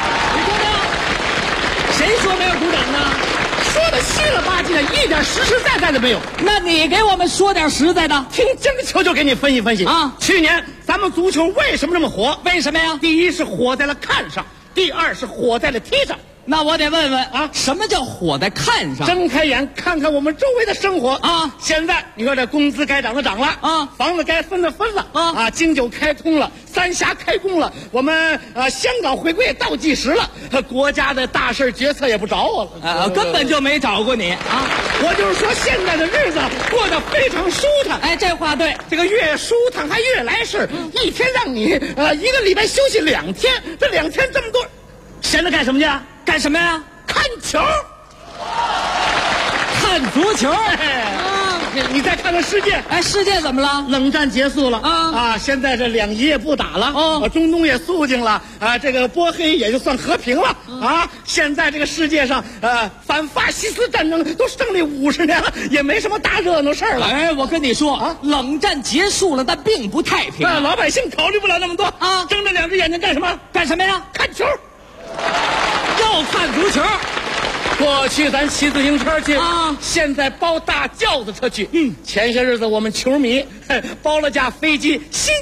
呢？谁说没有鼓掌呢？ 说的稀了吧唧的，一点实实在在的没有。 那你给我们说点实在的。 听这个球就给你分析分析啊。 去年咱们足球为什么这么火？ 为什么呀？ 第一是火在了看上，第二是火在了踢上。 那我得问问啊，什么叫火在看上？ 睁开眼看看我们周围的生活啊！ 现在你说这工资该涨的涨了啊，房子该分的分了啊，京九开通了，三峡开工了，我们香港回归倒计时了，国家的大事决策也不找我了根本就没找过你啊！ 我就是说现在的日子过得非常舒坦。 哎，这话对， 这个越舒坦还越来事，一天让你一个礼拜休息2天，这2天这么多，闲着干什么去？ 干什么呀？ 看球， 看足球。 你再看看世界。 哎，世界怎么了？ 冷战结束了啊！现在这两极也不打了中东也肃静了啊，这个波黑也就算和平了啊！现在这个世界上反法西斯战争都胜利50年了，也没什么大热闹事儿了。 哎，我跟你说啊，冷战结束了，但并不太平。 老百姓考虑不了那么多啊，睁着2只眼睛干什么？ 干什么呀？ 看球。 要看足球。 过去咱骑自行车去啊，现在包大轿子车去。前些日子我们球迷包了架飞机新加坡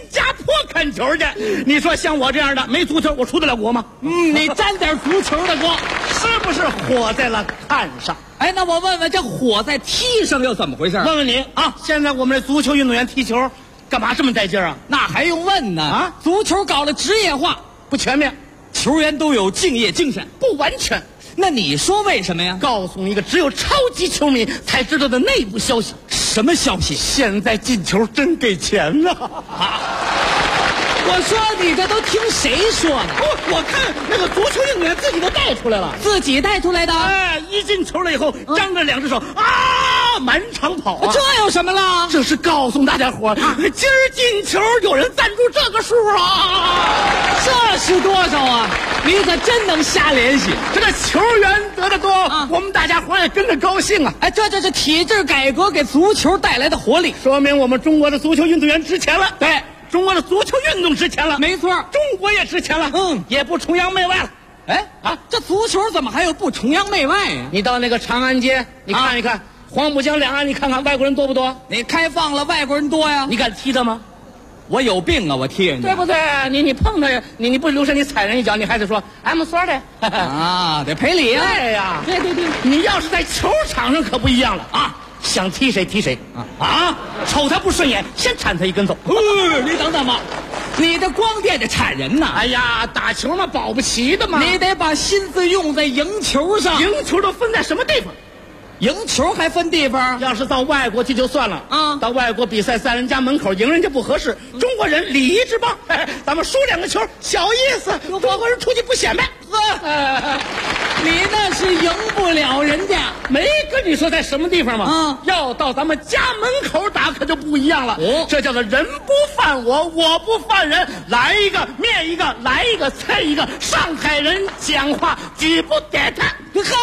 看球去。你说像我这样的没足球，我出得了国吗？ 你沾点足球的光， 是不是火在了看上？ 哎，那我问问，这火在踢上又怎么回事？ 问问你啊，现在我们的足球运动员踢球，干嘛这么带劲啊？ 那还用问呢？啊，足球搞了职业化， 不全面， 球员都有敬业精神， 不完全。 那你说为什么呀？ 告诉你一个只有超级球迷才知道的内部消息。 什么消息？ 现在进球真给钱呢！ 我说你这都听谁说的？ 我看那个足球运动员自己都带出来了， 自己带出来的。 哎，一进球了以后，张着两只手啊，满场跑啊！ 这有什么了？ 这是告诉大家伙，今儿进球有人赞助这个数啊！ 这是多少啊？你可真能瞎联系。 这个球员得的多，我们大家伙也跟着高兴啊！ 哎，这是体制改革给足球带来的活力， 说明我们中国的足球运动员值钱了。 对。 中国的足球运动值钱了， 没错， 中国也值钱了，也不崇洋媚外了。 哎啊，这足球怎么还有不崇洋媚外呀？ 你到那个长安街，你看一看，黄浦江两岸，你看看外国人多不多？ 你开放了，外国人多呀。 你敢踢他吗？ 我有病啊！我踢人家， 对不对？你碰他，你不留神你踩人一脚，你还得说 I'm sorry 啊，得赔礼啊！ 对呀， 对， 你要是在球场上可不一样了啊！想踢谁踢谁啊！瞅他不顺眼，先铲他一跟走。 你等等吧，你这光惦着铲人呐！ 哎呀，打球嘛，保不齐的嘛。 你得把心思用在赢球上。 赢球都分在什么地方？ 赢球还分地方？ 要是到外国踢就算了啊，到外国比赛在人家门口赢人家不合适。中国人礼仪之邦，咱们输2个球小意思，中国人出去不显摆。 你那是赢不了人家， 没跟你说在什么地方吗？要到咱们家门口打可就不一样了。这叫做人不犯我，我不犯人。来一个灭一个，来一个菜一个。上海人讲话举不点他，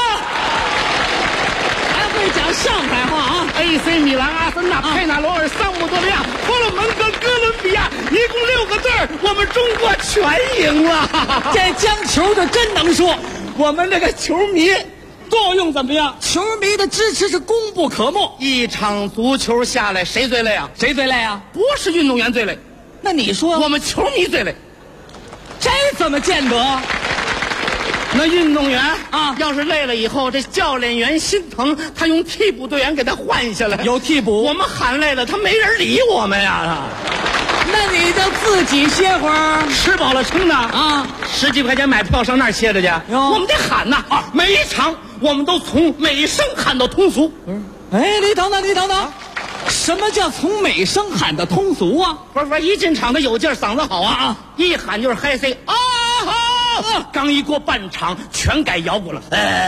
还会讲上海话啊 ！AC 米兰、阿森纳、佩纳罗尔、桑普多利亚、佛罗门戈、哥伦比亚，一共6个队儿，我们中国全赢了。 这将球的真能说。 我们这个球迷作用怎么样？ 球迷的支持是功不可没。 一场足球下来，谁最累啊？ 谁最累啊？ 不是运动员最累， 那你说我们球迷最累？ 这怎么见得？ 那运动员啊，要是累了以后，这教练员心疼，他用替补队员给他换下来。 有替补， 我们喊累了，他没人理我们呀。 那你就自己歇会儿， 吃饱了撑的啊！10几块钱买票上那儿歇着去，我们得喊呐！每一场我们都从美声喊到通俗。 哎，你等等，什么叫从美声喊到通俗啊？ 不是，一进场他有劲儿，嗓子好啊！一喊就是嗨 C 啊！刚一过半场，全改摇滚了。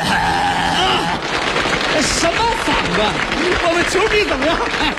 什么嗓子？ 我们球迷怎么样？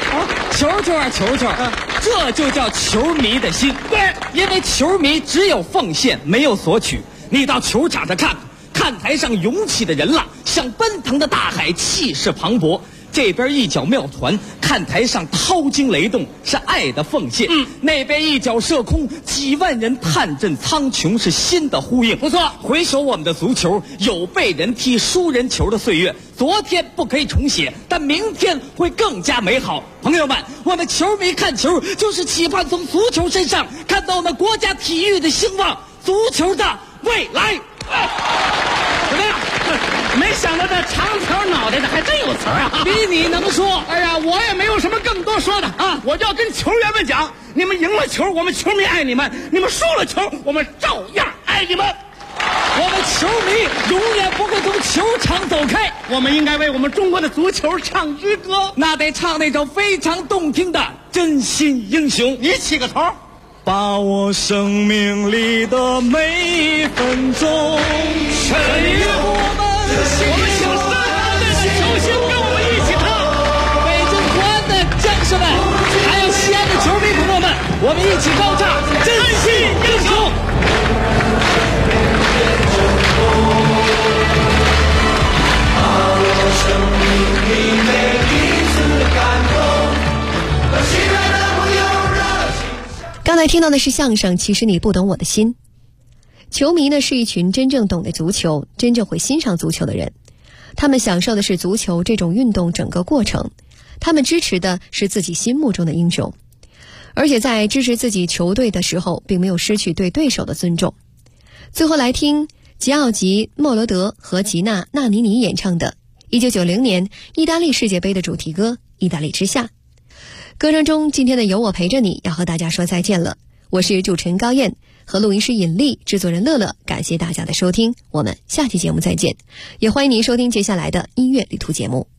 球，这就叫球迷的心。 对， 因为球迷只有奉献，没有索取。你到球场上看，看台上涌起的人浪，像奔腾的大海，气势磅礴。这边一脚妙传，看台上掏金雷动，是爱的奉献。那边一脚射空，几万人探阵苍穹，是心的呼应。 不错， 回首我们的足球，有被人踢输人球的岁月，昨天不可以重写，但明天会更加美好。朋友们，我们球迷看球，就是期盼从足球身上看到我们国家体育的兴旺，足球的未来。 怎么样？没想到这长条脑袋的还真有词儿啊！ 比你能说。 哎呀，我也没有什么更多说的啊！我就要跟球员们讲，你们赢了球，我们球迷爱你们；你们输了球，我们照样爱你们。 我们球迷永远不会从球场走开。 我们应该为我们中国的足球唱支歌， 那得唱那首非常动听的《真心英雄》。 你起个头。 把我生命里的每一分钟全由我们请3队的球星跟我们一起唱。 北京国安的将士们，还有西安的球迷朋友们，我们一起高唱《真心英雄》。 把我生命里每一次感动，和亲爱的朋友热情。 刚才听到的是相声《其实你不懂我的心》。球迷呢是一群真正懂得足球、真正会欣赏足球的人，他们享受的是足球这种运动整个过程，他们支持的是自己心目中的英雄。 而且在支持自己球队的时候，并没有失去对对手的尊重。最后来听吉奥吉·莫罗德和吉娜·纳尼尼演唱的1990年意大利世界杯的主题歌《意大利之夏》。歌声中，今天的有我陪着你要和大家说再见了。我是主持人高燕，和录音师尹丽，制作人乐乐，感谢大家的收听，我们下期节目再见。也欢迎您收听接下来的音乐旅途节目。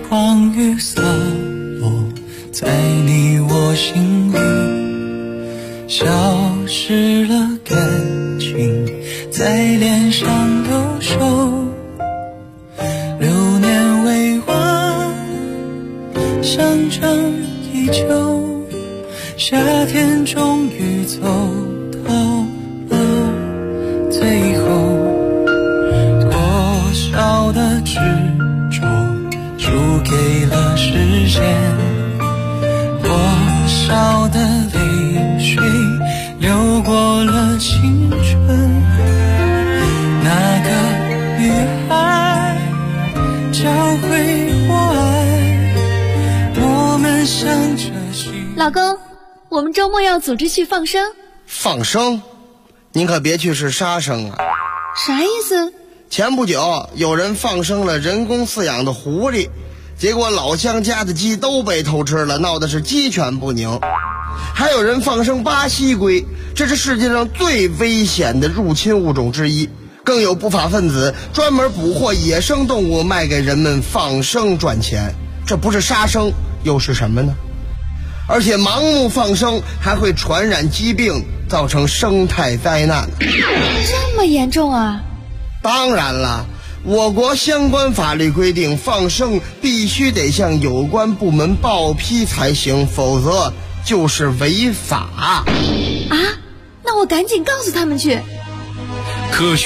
光雨洒落在你我心里，消失了感情在脸上留守，流年未完，想成依旧，夏天终于走到了最后，多少的执着输给了时间，多少的泪水流过了青春，那个女孩教会我爱，我们向着老公，我们周末要组织去放生。 放生？您可别去是杀生啊！ 啥意思？ 前不久有人放生了人工饲养的狐狸，结果老乡家的鸡都被偷吃了，闹的是鸡犬不宁。还有人放生巴西龟，这是世界上最危险的入侵物种之一。更有不法分子专门捕获野生动物卖给人们放生赚钱，这不是杀生又是什么呢？而且盲目放生还会传染疾病，造成生态灾难。 这么严重啊？ 当然了，我国相关法律规定，放生必须得向有关部门报批才行，否则就是违法。 啊？那我赶紧告诉他们去。 科学